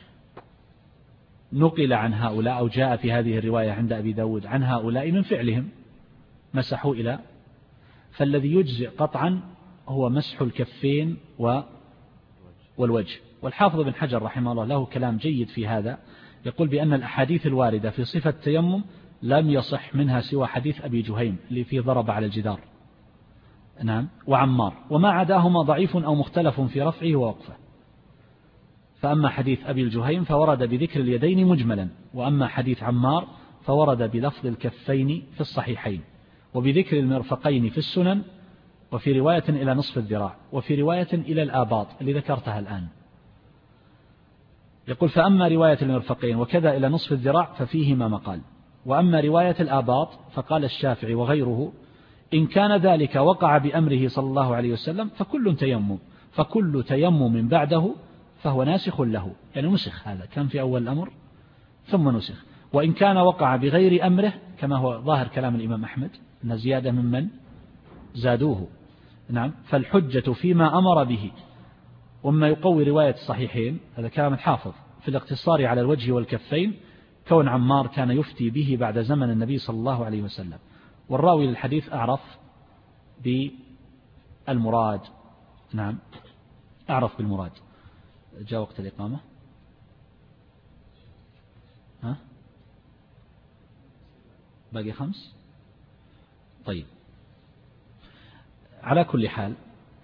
نقل عن هؤلاء أو جاء في هذه الرواية عند أبي داود عن هؤلاء من فعلهم مسحوا إلى. فالذي يجزئ قطعا هو مسح الكفين والوجه. والحافظ بن حجر رحمه الله له كلام جيد في هذا، يقول بأن الأحاديث الواردة في صفة التيمم لم يصح منها سوى حديث أبي جهيم اللي فيه ضرب على الجدار، نعم، وعمار، وما عداهما ضعيف أو مختلف في رفعه ووقفه. فأما حديث أبي الجهيم فورد بذكر اليدين مجملا، وأما حديث عمار فورد بلفظ الكفين في الصحيحين، وبذكر المرفقين في السنن، وفي رواية إلى نصف الذراع، وفي رواية إلى الآباط اللي ذكرتها الآن. يقول فأما رواية المرفقين وكذا إلى نصف الذراع ففيهما مقال، وأما رواية الآباط فقال الشافعي وغيره إن كان ذلك وقع بأمره صلى الله عليه وسلم فكل تيمم فكل تيمم بعده فهو ناسخ له، يعني نسخ، هذا كان في أول الأمر ثم نسخ. وإن كان وقع بغير أمره كما هو ظاهر كلام الإمام أحمد أن زيادة ممن زادوه، نعم، فالحجة فيما أمر به. وما يقوي رواية الصحيحين هذا كلام الحافظ في الاقتصار على الوجه والكفين كون عمار كان يفتي به بعد زمن النبي صلى الله عليه وسلم، والراوي للحديث أعرف بالمراد، نعم، أعرف بالمراد. جاء وقت الإقامة، ها باقي خمس. طيب، على كل حال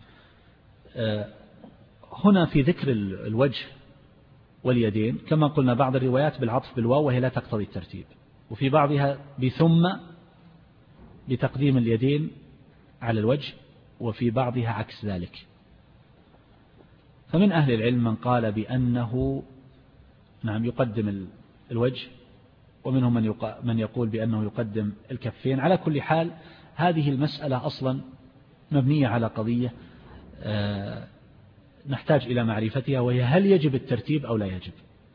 هنا في ذكر الوجه واليدين كما قلنا بعض الروايات بالعطف بالواو وهي لا تقتضي الترتيب، وفي بعضها بثم بتقديم اليدين على الوجه، وفي بعضها عكس ذلك. فمن أهل العلم من قال بأنه نعم يقدم الوجه، ومنهم من من يقول بأنه يقدم الكفين. على كل حال هذه المسألة أصلا مبنية على قضية نحتاج إلى معرفتها، وهي هل يجب الترتيب أو لا يجب.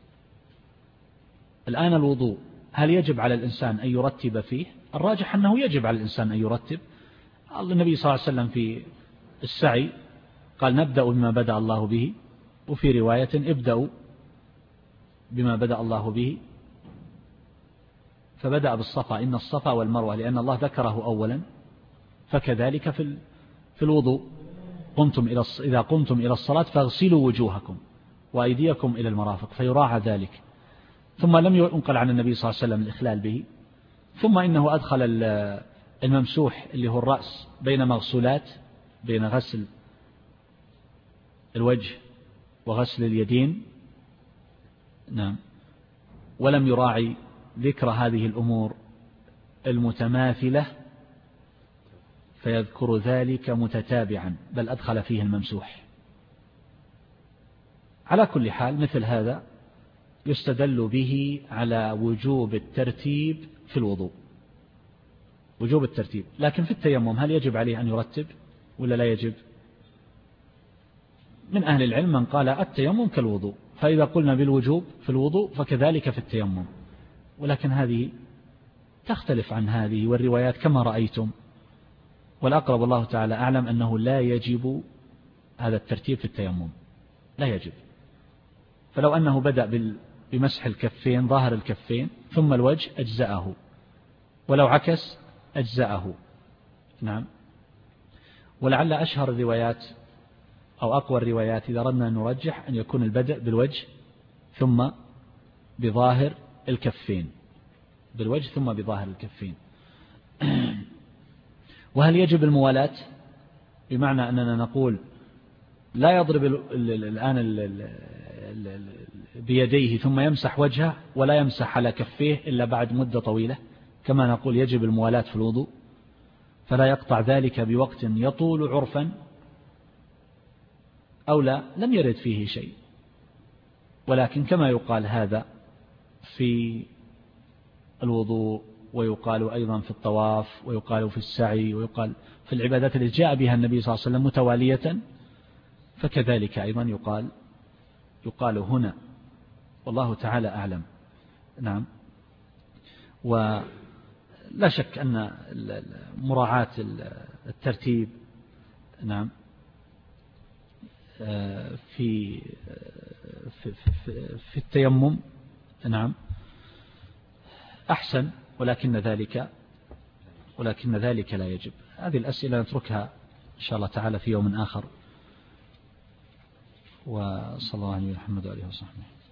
الآن الوضوء هل يجب على الإنسان أن يرتب فيه؟ الراجح أنه يجب على الإنسان أن يرتب. النبي صلى الله عليه وسلم في السعي قال نبدأ بما بدأ الله به، وفي رواية ابدأوا بما بدأ الله به، فبدأ بالصفا، إن الصفا والمروة، لأن الله ذكره أولا. فكذلك في في الوضوء، قمتم إلى إذا قمتم إلى الصلاة فاغسلوا وجوهكم وأيديكم إلى المرافق، فيراعى ذلك. ثم لم ينقل عن النبي صلى الله عليه وسلم الإخلال به. ثم إنه أدخل الممسوح اللي هو الرأس بين مغسولات، بين غسل الوجه وغسل اليدين. نعم. ولم يراعي ذكر هذه الأمور المتماثلة فيذكر ذلك متتابعا، بل أدخل فيه الممسوح. على كل حال مثل هذا يستدل به على وجوب الترتيب في الوضوء، وجوب الترتيب. لكن في التيمم هل يجب عليه أن يرتب ولا لا يجب؟ من أهل العلم من قال التيمم كالوضوء، فإذا قلنا بالوجوب في الوضوء فكذلك في التيمم، ولكن هذه تختلف عن هذه، والروايات كما رأيتم. والأقرب الله تعالى أعلم أنه لا يجب هذا الترتيب في التيمم، لا يجب. فلو أنه بدأ بمسح الكفين، ظاهر الكفين، ثم الوجه أجزأه، ولو عكس أجزأه. نعم. ولعل أشهر الروايات أو أقوى الروايات إذا أردنا أن نرجح أن يكون البدء بالوجه ثم بظاهر الكفين، بالوجه ثم بظاهر الكفين. وهل يجب الموالاة؟ بمعنى أننا نقول لا يضرب الآن بيديه ثم يمسح وجهه ولا يمسح على كفيه إلا بعد مدة طويلة، كما نقول يجب الموالاة في الوضوء، فلا يقطع ذلك بوقت يطول عرفا أو لا، لم يرد فيه شيء. ولكن كما يقال هذا في الوضوء، ويقال أيضا في الطواف، ويقال في السعي، ويقال في العبادات التي جاء بها النبي صلى الله عليه وسلم متوالية، فكذلك أيضا يقال يقال هنا، والله تعالى أعلم. نعم. ولا شك أن مراعاة الترتيب نعم في في في التيمم نعم أحسن، ولكن ذلك ولكن ذلك لا يجب. هذه الأسئلة نتركها إن شاء الله تعالى في يوم آخر. وصلى الله عليه محمد وآله وصحبه.